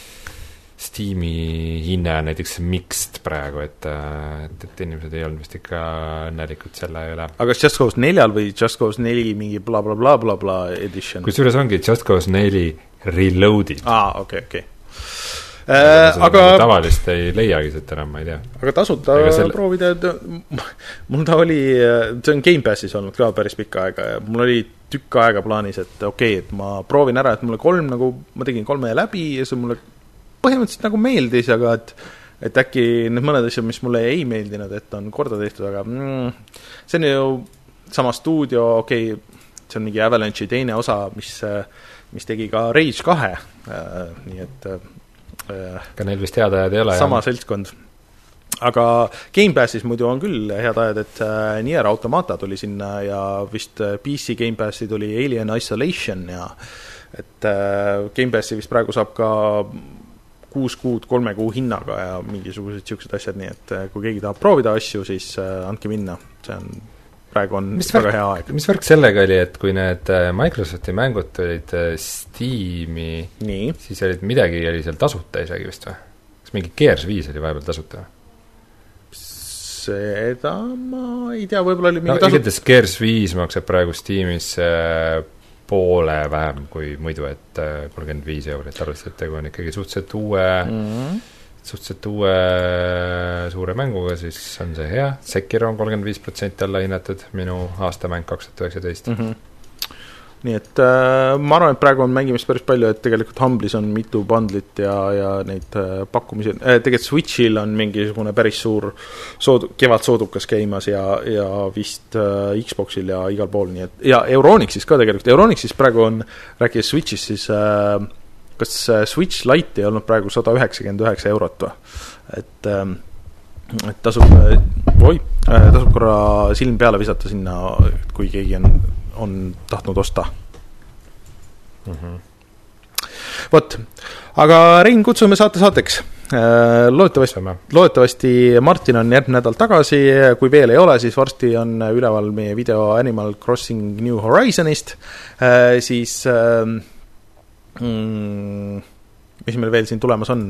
Steam'i hinne on näiteks mixed praegu, et, et, et inimesed ei olnud vist ikka õnnelikud selle üle. Aga Just Cause neljal või Just Cause neli mingi bla bla bla bla bla edition? Kus juures ongi Just Cause neli Reloaded. Aa, okei, okay, okei. Okay. Äh, aga tavalist ei leiagi seda enam, ma ei tea. Aga tasuta selle... proovida, mul ta oli, see on Game Passis olnud ka päris pikka aega ja mul oli tükk aega plaanis, et okei, okay, et ma proovin ära, et mulle kolm nagu, ma tegin kolme läbi ja see mulle põhimõtteliselt nagu meeldis, aga et, et äkki need mõned asjad, mis mulle ei meeldinud, et on korda tehtud, aga mm, see on ju sama stuudio, okei, okay, see on mingi Avalanche'i teine osa, mis, mis tegi ka Rage kahe, äh, nii et äh, ka neil vist head ajad ei ole. Sama jah. Seltskond. Aga Game Passis muidu on küll head ajad, et äh, Nier Automata tuli sinna ja vist P C Game Passi tuli Alien Isolation ja et äh, Game Passi vist praegu saab ka kuus kuud, kolme kuu hinnaga ja mingisugused siuksed asjad, nii et kui keegi tahab proovida asju, siis äh, andke minna. See on, praegu on mis väga värk, hea aeg. Mis värk sellega oli, et kui need Microsofti mängud tulid Steam'i, nii. Siis olid midagi oli seal tasuta isegi vist või? Kas mingi Gears viis oli vahepeal tasuta? Seda ma ei tea, võib-olla oli mingi no, tasuta. Igatahes Gears viis maksab praegu Steam'is äh, poole vähem kui muidu, et kolmkümmend viis eurit arvestades tegu on ikkagi suhteliselt uue mm-hmm. suhteliselt uue suure mänguga, siis on see hea. Sekiro on kolmkümmend viis protsenti alla hinnatud, minu aastamäng kaks tuhat üheksateist. Mm-hmm. Nii et äh, ma arvan, et praegu on mängimist päris palju, et tegelikult Humble'is on mitu bundlit ja, ja neid äh, pakkumisi äh, tegelikult Switch'il on mingisugune päris suur sood, kevad soodukas käimas ja, ja vist äh, Xbox'il ja igal pool, nii et ja Euronixis ka tegelikult, Euronixis praegu on, rääkides Switch'is, siis äh, kas Switch Lite ei olnud praegu sada üheksakümmend üheksa eurot või? Et, äh, et tasub äh, oi, äh, tasub korra silm peale visata sinna, kui keegi on on tahtnud osta. Mm-hmm. Vot, aga Rein kutsume saate saateks. Loodetavasti, loodetavasti Martin on järgmine nädal tagasi, kui veel ei ole, siis varsti on üleval meie video Animal Crossing New Horizonist, siis mm, mis meil veel siin tulemas on?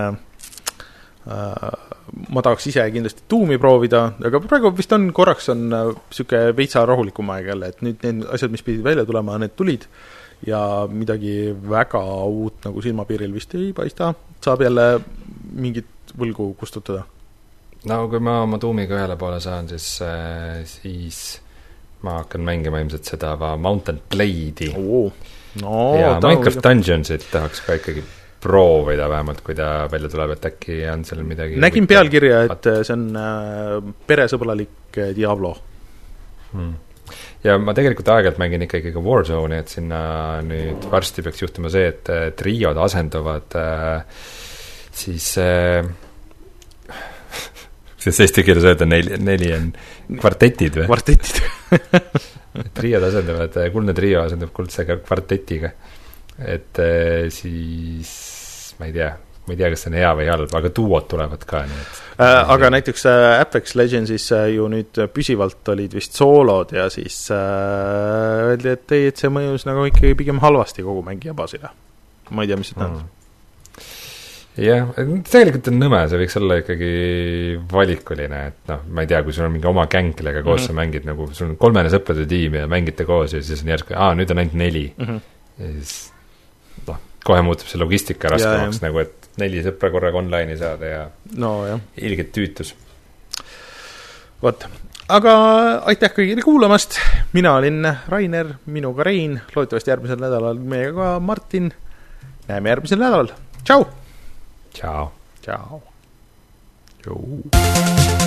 Ma tahaks ise kindlasti tuumi proovida, aga praegu vist on korraks on siuke veitsa rahulikum aeg jälle, et nüüd need asjad, mis pidid välja tulema, need tulid ja midagi väga uut nagu silmapiiril vist ei paista, saab jälle mingit võlgu kustutada. No kui ma oma tuumiga ühele poole saan, siis, siis ma hakkan mängima ilmselt seda Mountain Blade'i oh. no, ja Minecraft või... Dungeonsit tahaks ka ikkagi proovida vähemalt, kui ta välja tuleb, et äkki on seal midagi nägin pealkirja, et see on äh, peresõbralik Diablo hmm. Ja ma tegelikult aeg-ajalt mängin ikkagi ka Warzone'i, et sinna nüüd varsti peaks juhtuma see, et triod asenduvad äh, siis äh, siis eesti keeles öelda neli, neli on kvartetid või? Kvartetid triod asenduvad, kuldne trio asendub kuldse kvartetiga, et äh, siis ma ei tea ma ei tea, kas see on hea või halb, aga duot tulevad ka nii, et... äh, aga näiteks äh, Apex Legendsis äh, ju nüüd püsivalt olid vist soolod ja siis äh, öeldi, et ei, et see mõjus nagu ikkagi pigem halvasti kogu mängija baasile. Ma ei tea, mis see tähendab. mm. jah, tegelikult on nõme, see võiks olla ikkagi valikuline, et noh, ma ei tea, kui sul on mingi oma gäng, kellega koos mm -hmm. sa mängid nagu, sul on kolmene sõprade tiim ja mängite koos ja siis on järsku, aa, nüüd on ainult neli mm -hmm. ja siis noh, kohe muutub see logistika raskemaks, nagu et neli sõpra korraga online'i saada ja no, jah. ilgelt tüütus. Vot, aga aitäh kõigile kuulamast, mina olin Rainer, minuga Rein, loodetavasti järgmisel nädalal meiega ka Martin, näeme järgmisel nädalal, tšau! Tšau! Tšau! Tšau!